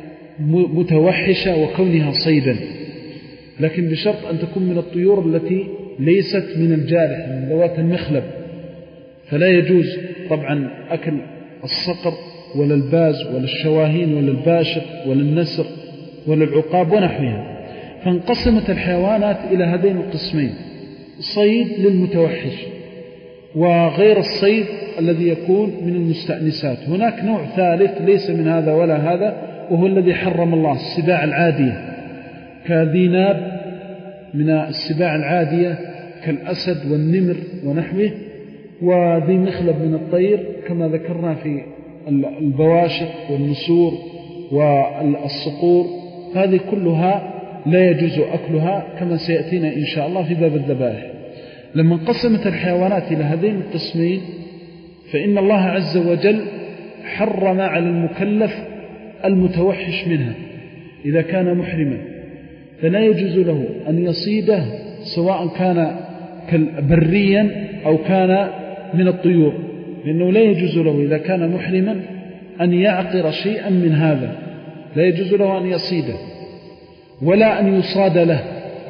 متوحشة وكونها صيدا، لكن بشرط أن تكون من الطيور التي ليست من الجارح من ذوات المخلب. فلا يجوز طبعا أكل الصقر ولا الباز ولا الشواهين ولا الباشق ولا النسر ولا العقاب ونحوها. فانقسمت الحيوانات إلى هذين القسمين: صيد للمتوحش وغير الصيد الذي يكون من المستأنسات. هناك نوع ثالث ليس من هذا ولا هذا، وهو الذي حرم الله: السباع العادية كذي ناب من السباع العادية كالأسد والنمر ونحوه، وذي مخلب من الطير كما ذكرنا في البواشق والنسور والصقور. هذه كلها لا يجوز أكلها كما سيأتينا إن شاء الله في باب الذبائح. لما انقسمت الحيوانات إلى هذين القسمين فإن الله عز وجل حرم على المكلف المتوحش منها إذا كان محرما، فلا يجوز له أن يصيده سواء كان بريا أو كان من الطيور، لأنه لا يجوز له إذا كان محرما أن يعقر شيئا من هذا، لا يجوز له أن يصيده ولا أن يصاد له.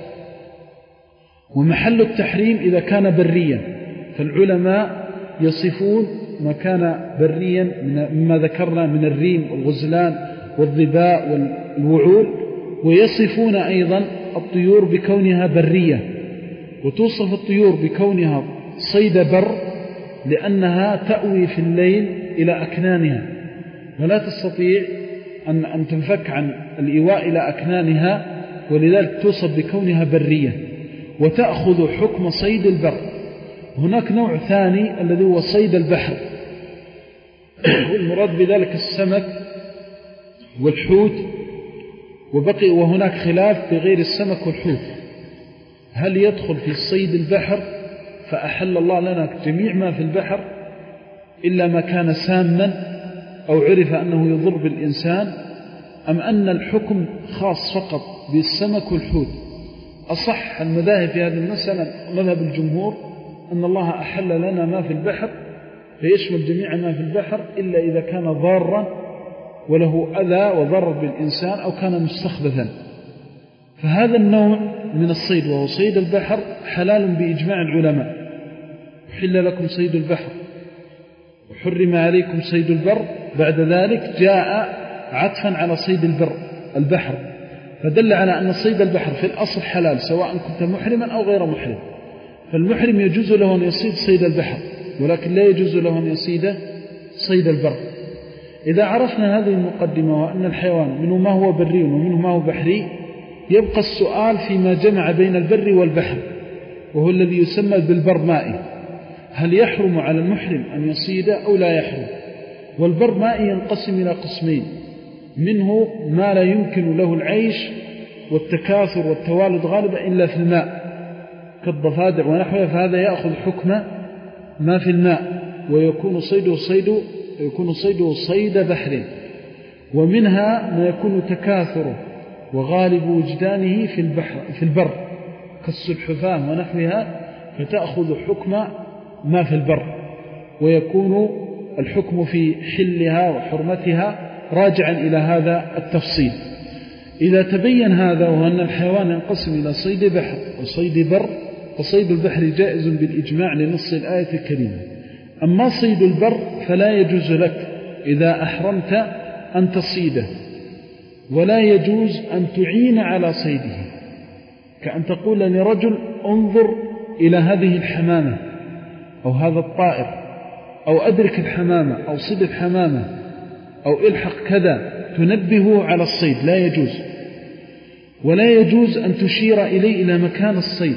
ومحل التحريم إذا كان بريا، فالعلماء يصفون ما كان بريا مما ذكرنا من الريم والغزلان والظباء والوعول، ويصفون أيضا الطيور بكونها برية، وتوصف الطيور بكونها صيد بر لأنها تأوي في الليل إلى أكنانها ولا تستطيع أن, أن تنفك عن الإيواء إلى أكنانها، ولذلك توصف بكونها برية وتأخذ حكم صيد البر. هناك نوع ثاني الذي هو صيد البحر، والمراد بذلك السمك والحوت، وبقي وهناك خلاف بغير السمك والحوت، هل يدخل في صيد البحر فأحل الله لنا جميع ما في البحر إلا ما كان ساما أو عرف أنه يضر بالإنسان، أم أن الحكم خاص فقط بالسمك والحوت؟ أصح المذاهب في هذه المسألة مذهب الجمهور أن الله أحل لنا ما في البحر فيشمل جميع ما في البحر إلا إذا كان ضارا وله أذى وضرر بالإنسان أو كان مستخبثا. فهذا النوع من الصيد وهو صيد البحر حلال بإجماع العلماء: حل لكم صيد البحر وحرم عليكم صيد البر. بعد ذلك جاء عطفا على صيد البر البحر، فدل على أن صيد البحر في الأصل حلال سواء كنت محرما أو غير محرم. فالمحرم يجوز له أن يصيد صيد البحر، ولكن لا يجوز له أن يصيد صيد البر. إذا عرفنا هذه المقدمة وأن الحيوان منه ما هو بري ومنه ما هو بحري، يبقى السؤال فيما جمع بين البر والبحر، وهو الذي يسمى بالبرمائي: هل يحرم على المحرم أن يصيد أو لا يحرم؟ والبرمائي ينقسم إلى قسمين: منه ما لا يمكن له العيش والتكاثر والتوالد غالبا إلا في الماء كالضفادع ونحوها، فهذا يأخذ حكم ما في الماء، ويكون صيده صيد يكون صيده صيد بحر. ومنها ما يكون تكاثره وغالب وجدانه في البحر في البر كالسلحفاة ونحوها، فتأخذ حكم ما في البر، ويكون الحكم في حلها وحرمتها راجعا إلى هذا التفصيل. إذا تبين هذا وأن الحيوان ينقسم إلى صيد بحر وصيد بر، فصيد البحر جائز بالإجماع لنص الآية الكريمة. أما صيد البر فلا يجوز لك إذا أحرمت أن تصيده، ولا يجوز أن تعين على صيده، كأن تقول لرجل انظر إلى هذه الحمامة أو هذا الطائر، أو أدرك الحمامة أو صيد الحمامة أو الحق كذا، تنبه على الصيد، لا يجوز. ولا يجوز أن تشير إليه إلى مكان الصيد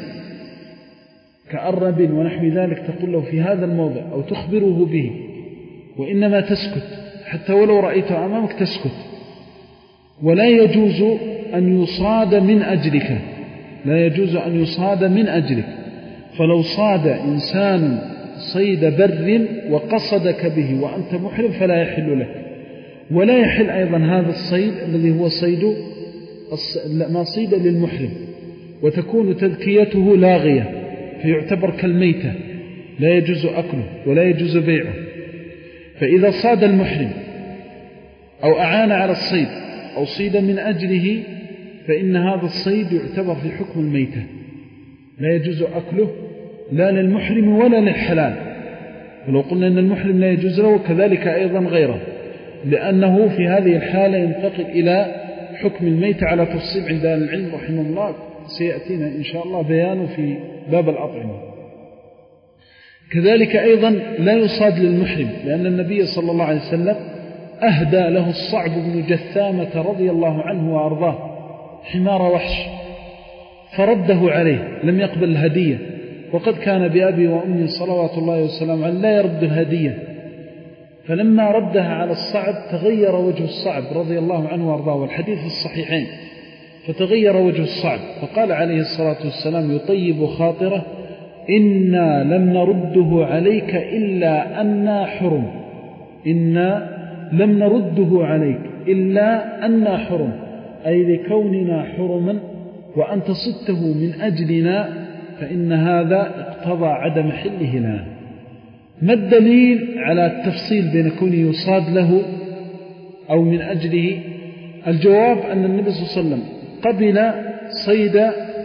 كأرب ونحو ذلك، تقول له في هذا الموضع أو تخبره به، وإنما تسكت، حتى ولو رأيته أمامك تسكت. ولا يجوز أن يصاد من أجلك، لا يجوز أن يصاد من أجلك. فلو صاد إنسان صيد بر وقصدك به وأنت محرم فلا يحل لك. ولا يحل أيضا هذا الصيد الذي هو صيد ما صيد للمحرم، وتكون تذكيته لاغية فيعتبر كالميتة، لا يجوز أكله ولا يجوز بيعه. فإذا صاد المحرم أو أعان على الصيد أو صيد من أجله، فإن هذا الصيد يعتبر في حكم الميتة، لا يجوز أكله لا للمحرم ولا للحلال. ولو قلنا أن المحرم لا يجوز له، كذلك أيضا غيره، لأنه في هذه الحالة ينتقل إلى حكم الميتة على تفصيل عند العلم رحمه الله، سيأتينا إن شاء الله بيانه في باب الأطعمة. كذلك أيضا لا يصاد للمحرم، لأن النبي صلى الله عليه وسلم أهدى له الصعب بن جثامة رضي الله عنه وأرضاه حمار وحش، فرده عليه، لم يقبل الهدية، وقد كان بأبي وأمي صلوات الله وسلامه عليه لا يرد الهدية. فلما ردها على الصعب تغير وجه الصعب رضي الله عنه وأرضاه، والحديث في الصحيحين، فتغير وجه الصعب، فقال عليه الصلاة والسلام يطيب خاطره: إنا لم نرده عليك إلا أننا حرم، إنا لم نرده عليك إلا أننا حرم، أي لكوننا حرما وأنت صدته من أجلنا، فإن هذا اقتضى عدم حله لنا. ما الدليل على التفصيل بين كونه يصاد له أو من أجله؟ الجواب أن النبي صلى الله عليه وسلم قبل صيد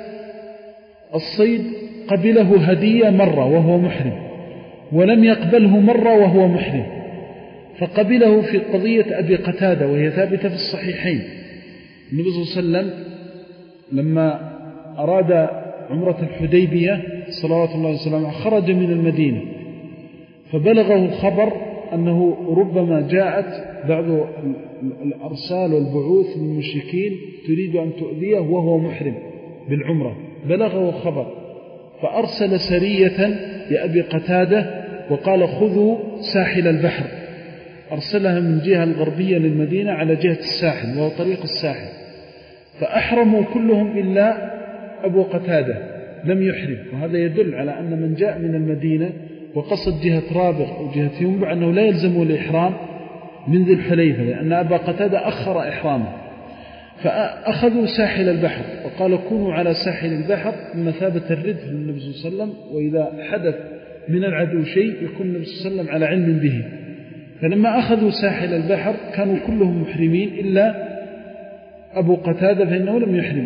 الصيد قبله هدية مرة وهو محرم، ولم يقبله مرة وهو محرم، فقبله في قضية أبي قتادة وهي ثابتة في الصحيحين. النبي صلى الله عليه وسلم لما أراد عمرة الحديبية صلوات الله وسلامه خرج من المدينة، فبلغه الخبر أنه ربما جاءت بعض الأرسال والبعوث من المشركين تريد أن تؤذيه وهو محرم بالعمرة، بلغه الخبر، فأرسل سرية لأبي قتادة وقال: خذوا ساحل البحر. أرسلها من جهة الغربية للمدينة على جهة الساحل وهو طريق الساحل، فأحرموا كلهم إلا أبو قتادة لم يحرم. وهذا يدل على أن من جاء من المدينة وقصد جهة رابغ أو جهة ينبع أنه لا يلزمه الإحرام من ذي الحليفة، لأن أبا قتادة أخر إحرامه. فأخذوا ساحل البحر وقالوا: كونوا على ساحل البحر بمثابة الردف للنبي صلى الله عليه وسلم، وإذا حدث من العدو شيء يكون النبي صلى الله عليه وسلم على علم به. فلما أخذوا ساحل البحر كانوا كلهم محرمين إلا أبو قتادة فإنه لم يحرم،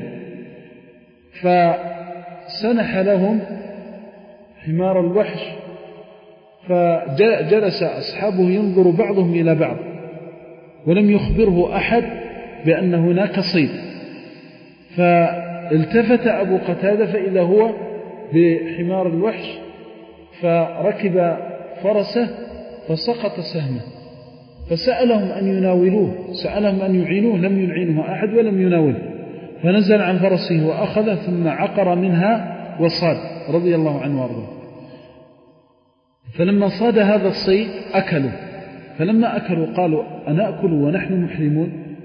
فسنح لهم حمار الوحش، فجلس أصحابه ينظر بعضهم إلى بعض، ولم يخبره أحد بأن هناك صيد. فالتفت أبو قتادة فإذا هو بحمار الوحش، فركب فرسه فسقط سهمه، فسألهم أن يناولوه، سألهم أن يعينوه، لم يعينه أحد ولم يناوله، فنزل عن فرسه وأخذ ثم عقر منها وصاد رضي الله عنه وارضاه. فلما صاد هذا الصيد أكلوا، فلما أكلوا قالوا: أنأكل ونحن محرمون؟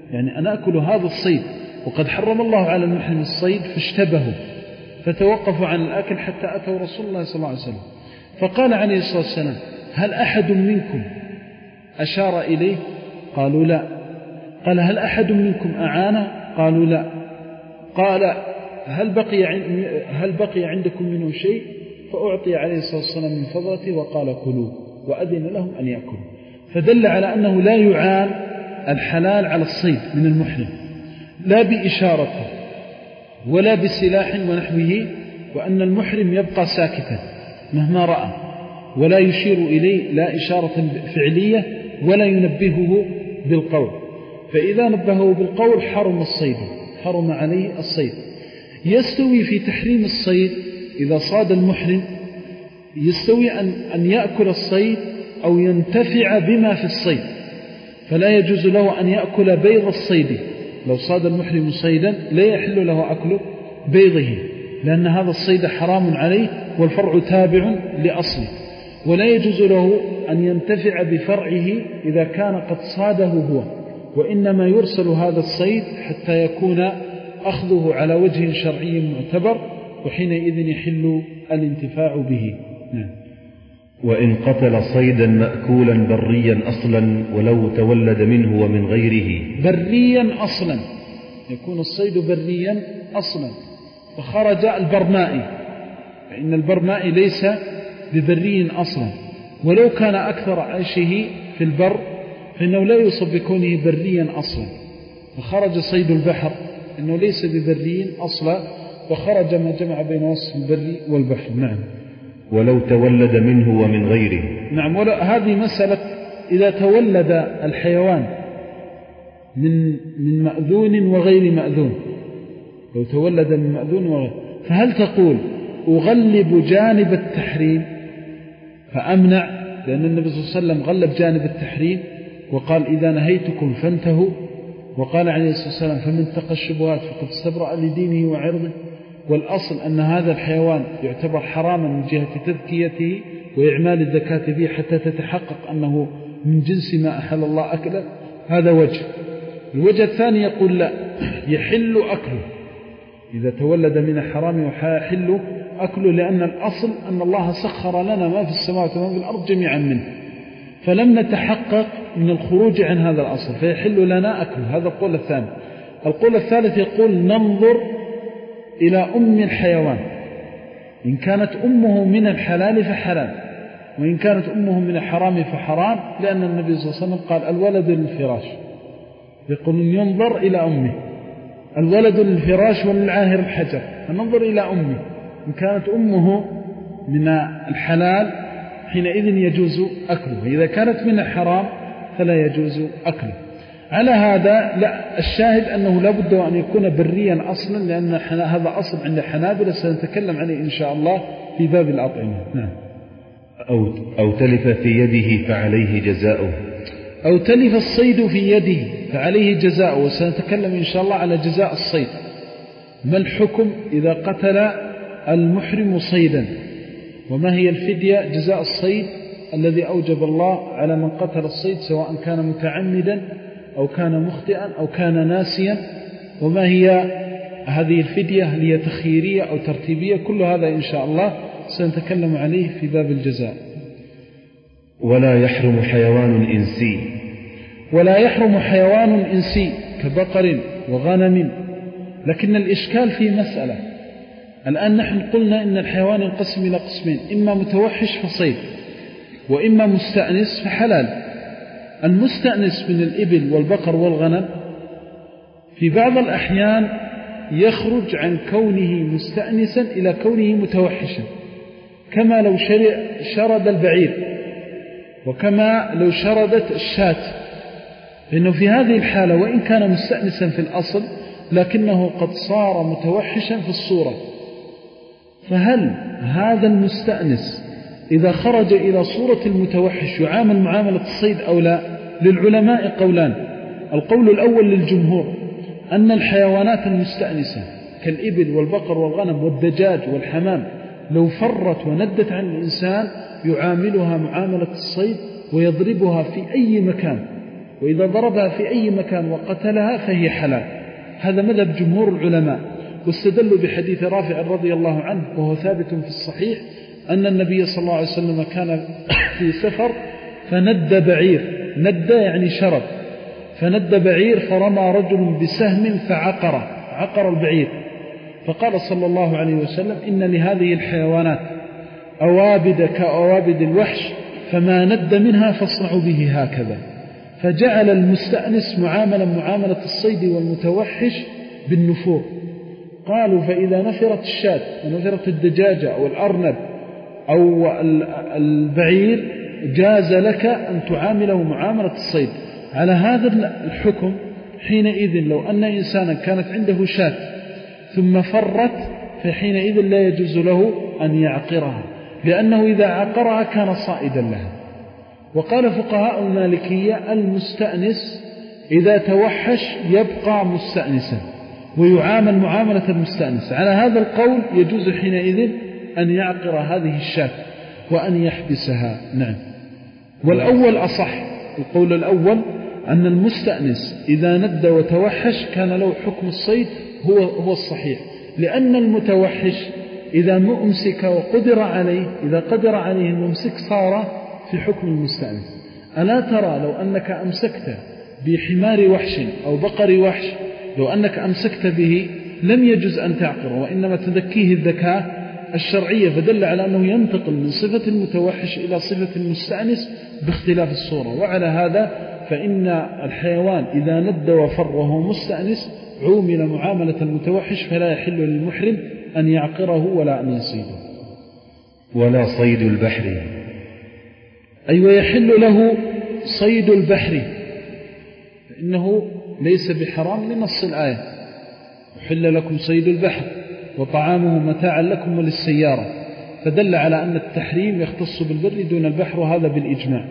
يعني أنا أكل هذا الصيد وقد حرم الله على المحرم الصيد، فاشتبهوا فتوقفوا عن الأكل حتى أتوا رسول الله صلى الله عليه وسلم، فقال عليه الصلاة والسلام: هل أحد منكم أشار إليه؟ قالوا لا. قال: هل أحد منكم أعانه؟ قالوا لا. قال: هل بقي هل بقي عندكم منه شيء؟ فأعطي عليه الصلاة والسلام من فضلته وقال: كلوا، وأذن لهم أن يأكلوا. فدل على أنه لا يعان الحلال على الصيد من المحرم، لا بإشارته ولا بسلاح ونحوه، وأن المحرم يبقى ساكتا مهما رأى ولا يشير إليه لا إشارة فعلية ولا ينبهه بالقول، فإذا نبهه بالقول حرم الصيد، حرم عليه الصيد. يستوي في تحريم الصيد إذا صاد المحرم، يستوي أن, أن يأكل الصيد أو ينتفع بما في الصيد، فلا يجوز له أن يأكل بيض الصيد. لو صاد المحرم صيدا لا يحل له أكل بيضه، لأن هذا الصيد حرام عليه والفرع تابع لأصله. ولا يجوز له أن ينتفع بفرعه إذا كان قد صاده هو، وإنما يرسل هذا الصيد حتى يكون أخذه على وجه شرعي معتبر، وحينئذ يحل الانتفاع به. نعم. وإن قتل صيدا مأكولا بريا أصلا ولو تولد منه ومن غيره. بريا أصلا، يكون الصيد بريا أصلا، فخرج البرمائي، فإن البرمائي ليس ببري أصلا، ولو كان أكثر عيشه في البر فإنه لا يوصف بكونه بريا أصلا. فخرج صيد البحر إنه ليس ببري أصلا، وخرج ما جمع بين وصف البر والبحر. نعم. ولو تولد منه ومن غيره. نعم. هذه مسألة إذا تولد الحيوان من من مأذون وغير مأذون، لو تولد من مأذون وغير، فهل تقول أغلب جانب التحريم فأمنع؟ لأن النبي صلى الله عليه وسلم غلب جانب التحريم وقال: إذا نهيتكم فانتهوا، وقال عليه الصلاة والسلام: فمن اتقى الشبهات فقد استبرأ لدينه وعرضه. والأصل أن هذا الحيوان يعتبر حراما من جهة تذكيته وإعمال الزكاة به حتى تتحقق أنه من جنس ما أحل الله أكله. هذا وجه. الوجه الثاني يقول: لا، يحل أكله إذا تولد من الحرام ويحل أكله، لأن الأصل أن الله سخر لنا ما في السماوات وما في الأرض جميعا منه، فلم نتحقق من الخروج عن هذا الأصل، فيحل لنا أكله. هذا القول الثاني. القول الثالث يقول: ننظر إلى أم الحيوان، إن كانت أمه من الحلال فحلال، وإن كانت أمه من الحرام فحرام، لأن النبي صلى الله عليه وسلم قال: الولد للفراش. يقول: ينظر إلى أمه، الولد للفراش وللعاهر الحجر، فننظر إلى أمه، إن كانت أمه من الحلال حينئذ يجوز أكله، إذا كانت من الحرام فلا يجوز أكله. على هذا لا، الشاهد أنه لا بد أن يكون بريا أصلا، لأن هذا أصل عند الحنابلة سنتكلم عليه إن شاء الله في باب الأطعمة. نعم. أو, أو تلف في يده فعليه جزاؤه. أو تلف الصيد في يده فعليه جزاؤه، وسنتكلم إن شاء الله على جزاء الصيد. ما الحكم إذا قتل المحرم صيدا، وما هي الفدية جزاء الصيد الذي أوجب الله على من قتل الصيد، سواء كان متعمدا أو كان مخطئا أو كان ناسيا، وما هي هذه الفدية، هل هي تخييرية أو ترتيبية؟ كل هذا إن شاء الله سنتكلم عليه في باب الجزاء. ولا يحرم حيوان إنسي. ولا يحرم حيوان إنسي كبقر وغنم. لكن الإشكال في مسألة، الآن نحن قلنا إن الحيوان ينقسم إلى قسمين: إما متوحش فصيد، وإما مستأنس فحلال. المستأنس من الإبل والبقر والغنم في بعض الأحيان يخرج عن كونه مستأنسا إلى كونه متوحشا، كما لو شرد البعير، وكما لو شردت الشاة، لأنه في هذه الحالة وإن كان مستأنسا في الأصل لكنه قد صار متوحشا في الصورة. فهل هذا المستأنس إذا خرج إلى صورة المتوحش يعامل معاملة الصيد أو لا؟ للعلماء قولان. القول الأول للجمهور أن الحيوانات المستأنسة كالإبل والبقر والغنم والدجاج والحمام لو فرت وندت عن الإنسان يعاملها معاملة الصيد ويضربها في أي مكان وإذا ضربها في أي مكان وقتلها فهي حلال. هذا مذهب جمهور العلماء، واستدلوا بحديث رافع رضي الله عنه وهو ثابت في الصحيح أن النبي صلى الله عليه وسلم كان في سفر فند بعير، ند يعني شرب، فند بعير فرمى رجل بسهم فعقر عقر البعير، فقال صلى الله عليه وسلم إن لهذه الحيوانات أوابد كأوابد الوحش، فما ند منها فاصنعوا به هكذا. فجعل المستأنس معاملا معاملة الصيد والمتوحش بالنفور. قالوا فإذا نفرت الشاة ونفرت الدجاجة أو الأرنب أو البعير جاز لك أن تعامله معاملة الصيد. على هذا الحكم حينئذ لو أن إنسانا كانت عنده شاة ثم فرت فحينئذ لا يجوز له أن يعقرها، لأنه إذا عقرها كان صائدا لها. وقال فقهاء المالكية المستأنس إذا توحش يبقى مستأنسا ويعامل معاملة المستأنس. على هذا القول يجوز حينئذ أن يعقر هذه الشاة وأن يحبسها. نعم. والأول أصح، القول الأول أن المستأنس إذا ند وتوحش كان له حكم الصيد هو, هو الصحيح، لأن المتوحش إذا مؤمسك وقدر عليه إذا قدر عليه الممسك صار في حكم المستأنس. ألا ترى لو أنك أمسكت بحمار وحش أو بقر وحش، لو أنك أمسكت به لم يجوز أن تعقره، وإنما تذكيه الذكاء الشرعية، فدل على أنه ينتقل من صفة المتوحش إلى صفة المستأنس باختلاف الصورة. وعلى هذا فإن الحيوان إذا ند وفر وهو مستأنس عومل معاملة المتوحش، فلا يحل للمحرم أن يعقره ولا أن يصيده. ولا صيد البحر، أي ويحل له صيد البحر، فإنه ليس بحرام لنص الآية يحل لكم صيد البحر وطعامه متاعا لكم وللسيارة، فدل على أن التحريم يختص بالبر دون البحر، وهذا بالإجماع.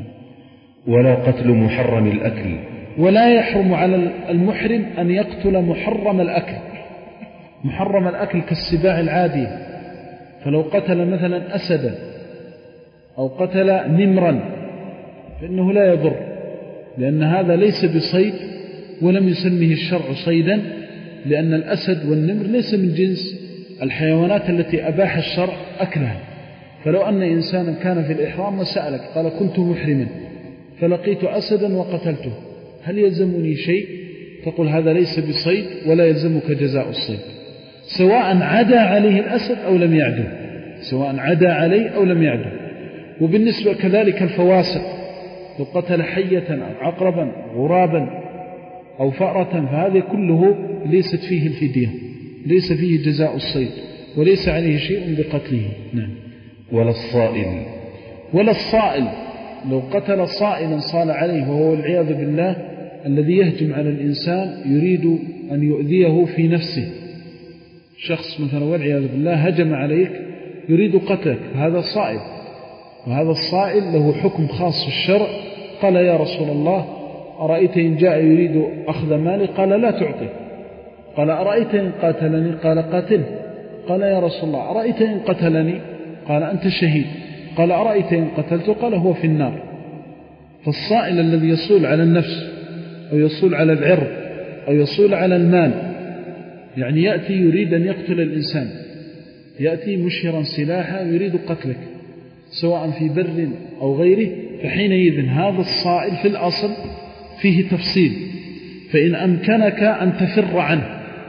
ولا قتل محرم الأكل، ولا يحرم على المحرم أن يقتل محرم الأكل. محرم الأكل كالسباع العادية، فلو قتل مثلا أسدا أو قتل نمرا فإنه لا يضر، لأن هذا ليس بصيد ولم يسميه الشرع صيدا، لأن الأسد والنمر ليس من جنس الحيوانات التي أباح الشرع أكلها. فلو أن إنسانا كان في الإحرام وسألك قال كنت محرما فلقيت أسدا وقتلته هل يلزمني شيء؟ تقول هذا ليس بصيد ولا يلزمك جزاء الصيد، سواء عدا عليه الأسد أو لم يعده، سواء عدا عليه أو لم يعده. وبالنسبة كذلك الفواسق، لو قتل حية أو عقربا غرابا أو فأرة فهذا كله ليست فيه الفدية، ليس فيه جزاء الصيد وليس عليه شيء بقتله. نعم. ولا الصائل، ولا الصائل، لو قتل صائلا صال عليه وهو والعياذ بالله الذي يهجم على الإنسان يريد أن يؤذيه في نفسه، شخص مثلا والعياذ بالله هجم عليك يريد قتلك، هذا صائل، وهذا الصائل له حكم خاص في الشرع. قال يا رسول الله أرأيت إن جاء يريد أخذ مالي؟ قال لا تعطي. قال أرأيت إن قاتلني؟ قال قاتله. قال يا رسول الله أرأيت إن قتلني؟ قال أنت شهيد. قال أرأيت إن قتلته؟ قال هو في النار. فالصائل الذي يصول على النفس أو يصول على العرض أو يصول على المال، يعني يأتي يريد أن يقتل الإنسان، يأتي مشهرا سلاحا يريد قتلك سواء في بر أو غيره، فحينئذ هذا الصائل في الأصل فيه تفصيل، فإن أمكنك أن تفر عنه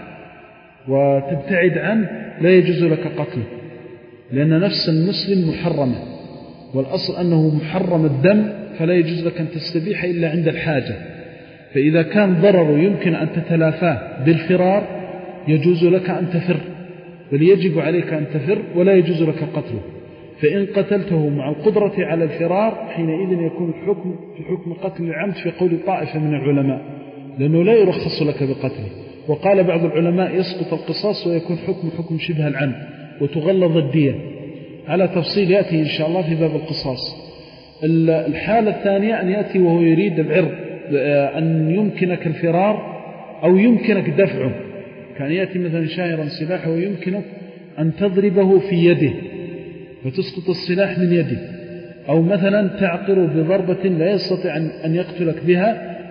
وتبتعد عنه لا يجوز لك قتله، لأن نفس المسلم محرمة، والأصل أنه محرم الدم، فلا يجوز لك أن تستبيح إلا عند الحاجة. فإذا كان ضرر يمكن أن تتلافاه بالفرار يجوز لك أن تفر، بل يجب عليك أن تفر ولا يجوز لك قتله. فإن قتلته مع القدرة على الفرار حينئذ يكون الحكم في حكم قتل العمد في قول طائفة من العلماء، لأنه لا يرخص لك بقتله. وقال بعض العلماء يسقط القصاص ويكون حكم حكم شبه العمد وتغلظ الدية، على تفصيل يأتي إن شاء الله في باب القصاص. الحالة الثانية أن يأتي وهو يريد العرض، أن يمكنك الفرار أو يمكنك دفعه، كان يأتي مثلا شاهرا سلاحه ويمكنك أن تضربه في يده فتسقط السلاح من يده، أو مثلا تعقر بضربة لا يستطيع أن يقتلك بها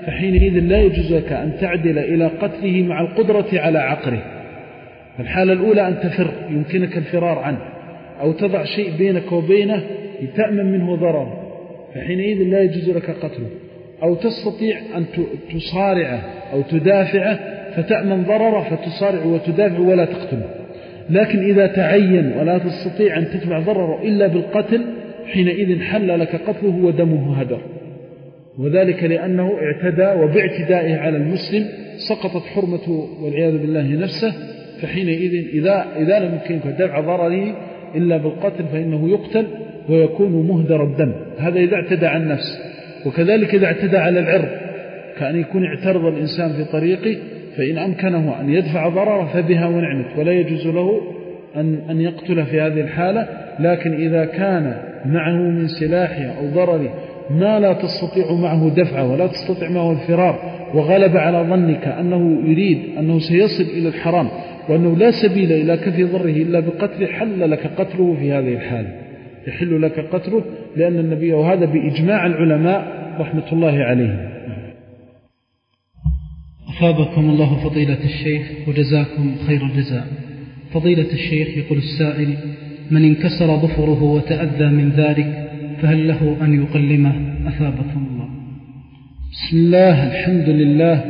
فحينئذ لا يجوز لك أن تعدل إلى قتله مع القدرة على عقره. الحالة الأولى أن تفر، يمكنك الفرار عنه، أو تضع شيء بينك وبينه لتأمن منه ضرر، فحينئذ لا يجوز لك قتله. أو تستطيع أن تصارعه أو تدافعه فتأمن ضرره فتصارع وتدافع ولا تقتله. لكن إذا تعين ولا تستطيع أن تدفع ضرره إلا بالقتل، حينئذ حل لك قتله ودمه هدر، وذلك لأنه اعتدى، وباعتدائه على المسلم سقطت حرمته والعياذ بالله نفسه. فحينئذ إذا, إذا لم يمكنك دفع ضرره إلا بالقتل فإنه يقتل ويكون مهدر الدم. هذا إذا اعتدى على النفس. وكذلك إذا اعتدى على العرض، كأن يكون اعترض الإنسان في طريقه، فإن أمكنه أن يدفع ضرره فبها ونعمت، ولا يجوز له أن, أن يقتل في هذه الحالة. لكن إذا كان معه من سلاحه أو ضرره ما لا تستطيع معه دفعه ولا تستطيع معه الفرار، وغلب على ظنك أنه يريد أنه سيصل إلى الحرام وأنه لا سبيل إلى كف ضره إلا بقتله، حل لك قتله في هذه الحالة، يحل لك قتله، لأن النبي، وهذا بإجماع العلماء رحمة الله عليهم. أثابكم الله فضيلة الشيخ وجزاكم خير الجزاء. فضيلة الشيخ، يقول السائل: من انكسر ظفره وتأذى من ذلك فهل له أن يقلمه؟ أثابكم الله. بسم الله، الحمد لله،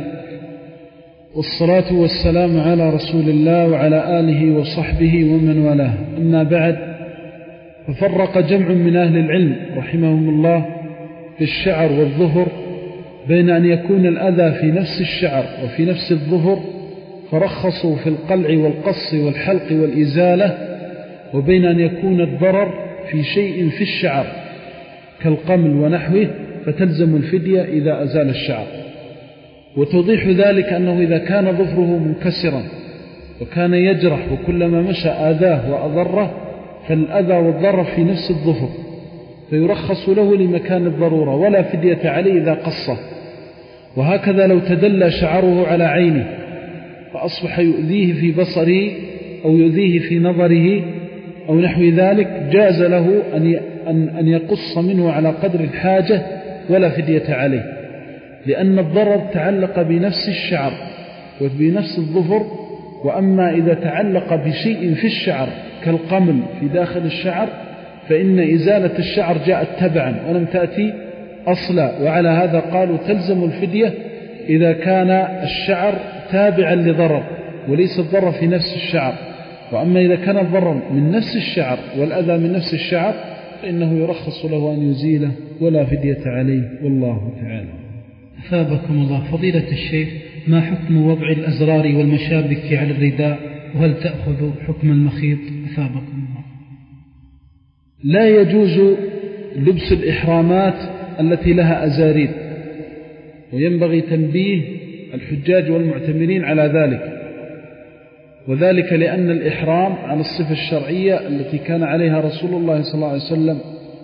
والصلاة والسلام على رسول الله وعلى آله وصحبه ومن والاه. أما بعد، ففرق جمع من أهل العلم رحمهم الله في الشعر والظهر بين أن يكون الأذى في نفس الشعر وفي نفس الظهر، فرخصوا في القلع والقص والحلق والإزالة، وبين أن يكون الضرر في شيء في الشعر كالقمل ونحوه فتلزم الفدية إذا أزال الشعر. وتوضيح ذلك أنه إذا كان ظفره منكسرا وكان يجرح وكلما مشى آذاه وأضره، فالأذى والضرر في نفس الظفر، فيرخص له لمكان الضرورة ولا فدية عليه إذا قصه. وهكذا لو تدلى شعره على عينه فأصبح يؤذيه في بصره أو يؤذيه في نظره أو نحو ذلك، جاز له أن يقص منه على قدر الحاجة ولا فدية عليه، لأن الضرر تعلق بنفس الشعر وبنفس الظفر. وأما إذا تعلق بشيء في الشعر كالقمل في داخل الشعر، فإن إزالة الشعر جاءت تبعا ولم تأتي أصلا، وعلى هذا قالوا تلزم الفدية إذا كان الشعر تابعا لضرر وليس الضرر في نفس الشعر. وأما إذا كان الضرر من نفس الشعر والأذى من نفس الشعر فإنه يرخص له أن يزيله ولا فدية عليه، والله تعالى. أثابكم الله فضيلة الشيخ، ما حكم وضع الأزرار والمشابك على الرداء، وهل تأخذ حكم المخيط؟ أثابكم الله. لا يجوز لبس الإحرامات التي لها أزارير، وينبغي تنبيه الحجاج والمعتمرين على ذلك، وذلك لأن الإحرام على الصفة الشرعية التي كان عليها رسول الله صلى الله عليه وسلم،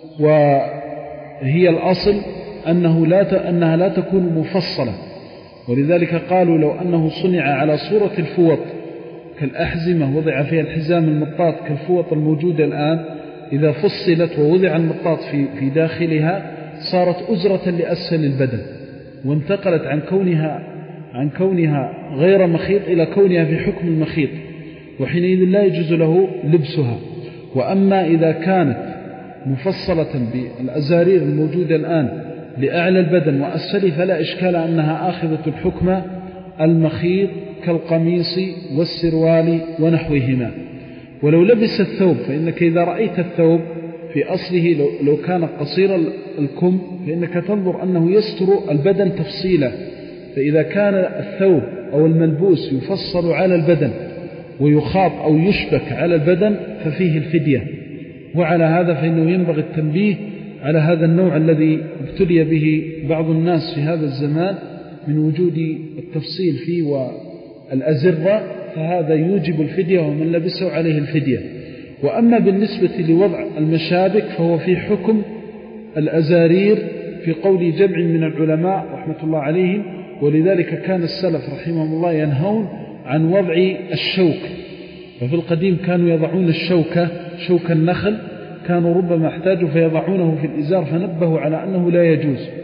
وهي الأصل أنه لا أنها لا تكون مفصلة. ولذلك قالوا لو أنه صنع على صورة الفوط كالأحزمة وضع فيها الحزام المطاط كالفوط الموجودة الآن، إذا فصلت ووضع المطاط في, في داخلها صارت أزرة لأسفل البدن، وانتقلت عن كونها, عن كونها غير مخيط إلى كونها في حكم المخيط، وحينئذ لا يجوز له لبسها. وأما إذا كانت مفصلة بالأزارير الموجودة الآن لأعلى البدن وأسفله فلا إشكال أنها آخذة الحكم المخيط كالقميص والسروال ونحوهما. ولو لبس الثوب، فإنك إذا رأيت الثوب في أصله لو, لو كان قصير الكم فإنك تنظر أنه يستر البدن تفصيلا، فإذا كان الثوب أو الملبوس يفصل على البدن ويخاط أو يشبك على البدن ففيه الفدية. وعلى هذا فإنه ينبغي التنبيه على هذا النوع الذي ابتلي به بعض الناس في هذا الزمان من وجود التفصيل فيه والأزرة، فهذا يوجب الفدية، ومن لبسه عليه الفدية. وأما بالنسبة لوضع المشابك فهو في حكم الأزارير في قول جمع من العلماء رحمة الله عليهم، ولذلك كان السلف رحمهم الله ينهون عن وضع الشوك. وفي القديم كانوا يضعون الشوكة، شوك النخل، كانوا ربما احتاجوا فيضعونه في الإزار، فنبهوا على أنه لا يجوز.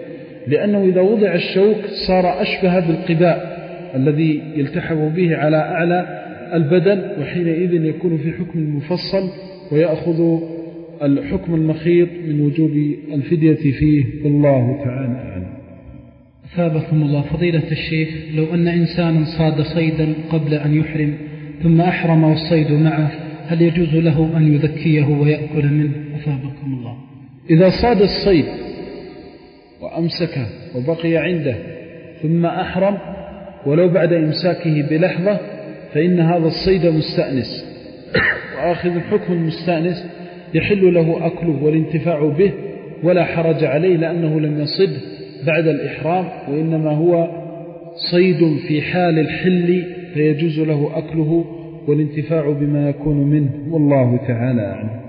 لأنه إذا وضع الشوك صار أشبه بالقباء الذي يلتحف به على أعلى البدن، وحينئذ يكون في حكم المفصل ويأخذ الحكم المخيط من وجوب الفدية فيه، والله تعالى أعلم. أثابكم الله فضيلة الشيخ، لو أن إنسانا صاد صيدا قبل أن يحرم ثم أحرم والصيد معه، هل يجوز له أن يذكيه ويأكل منه؟ أثابكم الله. إذا صاد الصيد وأمسكه وبقي عنده ثم أحرم ولو بعد إمساكه بلحظة فإن هذا الصيد مستأنس، وآخذ الحكم المستأنس يحل له أكله والانتفاع به ولا حرج عليه، لأنه لم يصد بعد الإحرام، وإنما هو صيد في حال الحل فيجوز له أكله والانتفاع بما يكون منه، والله تعالى أعلم.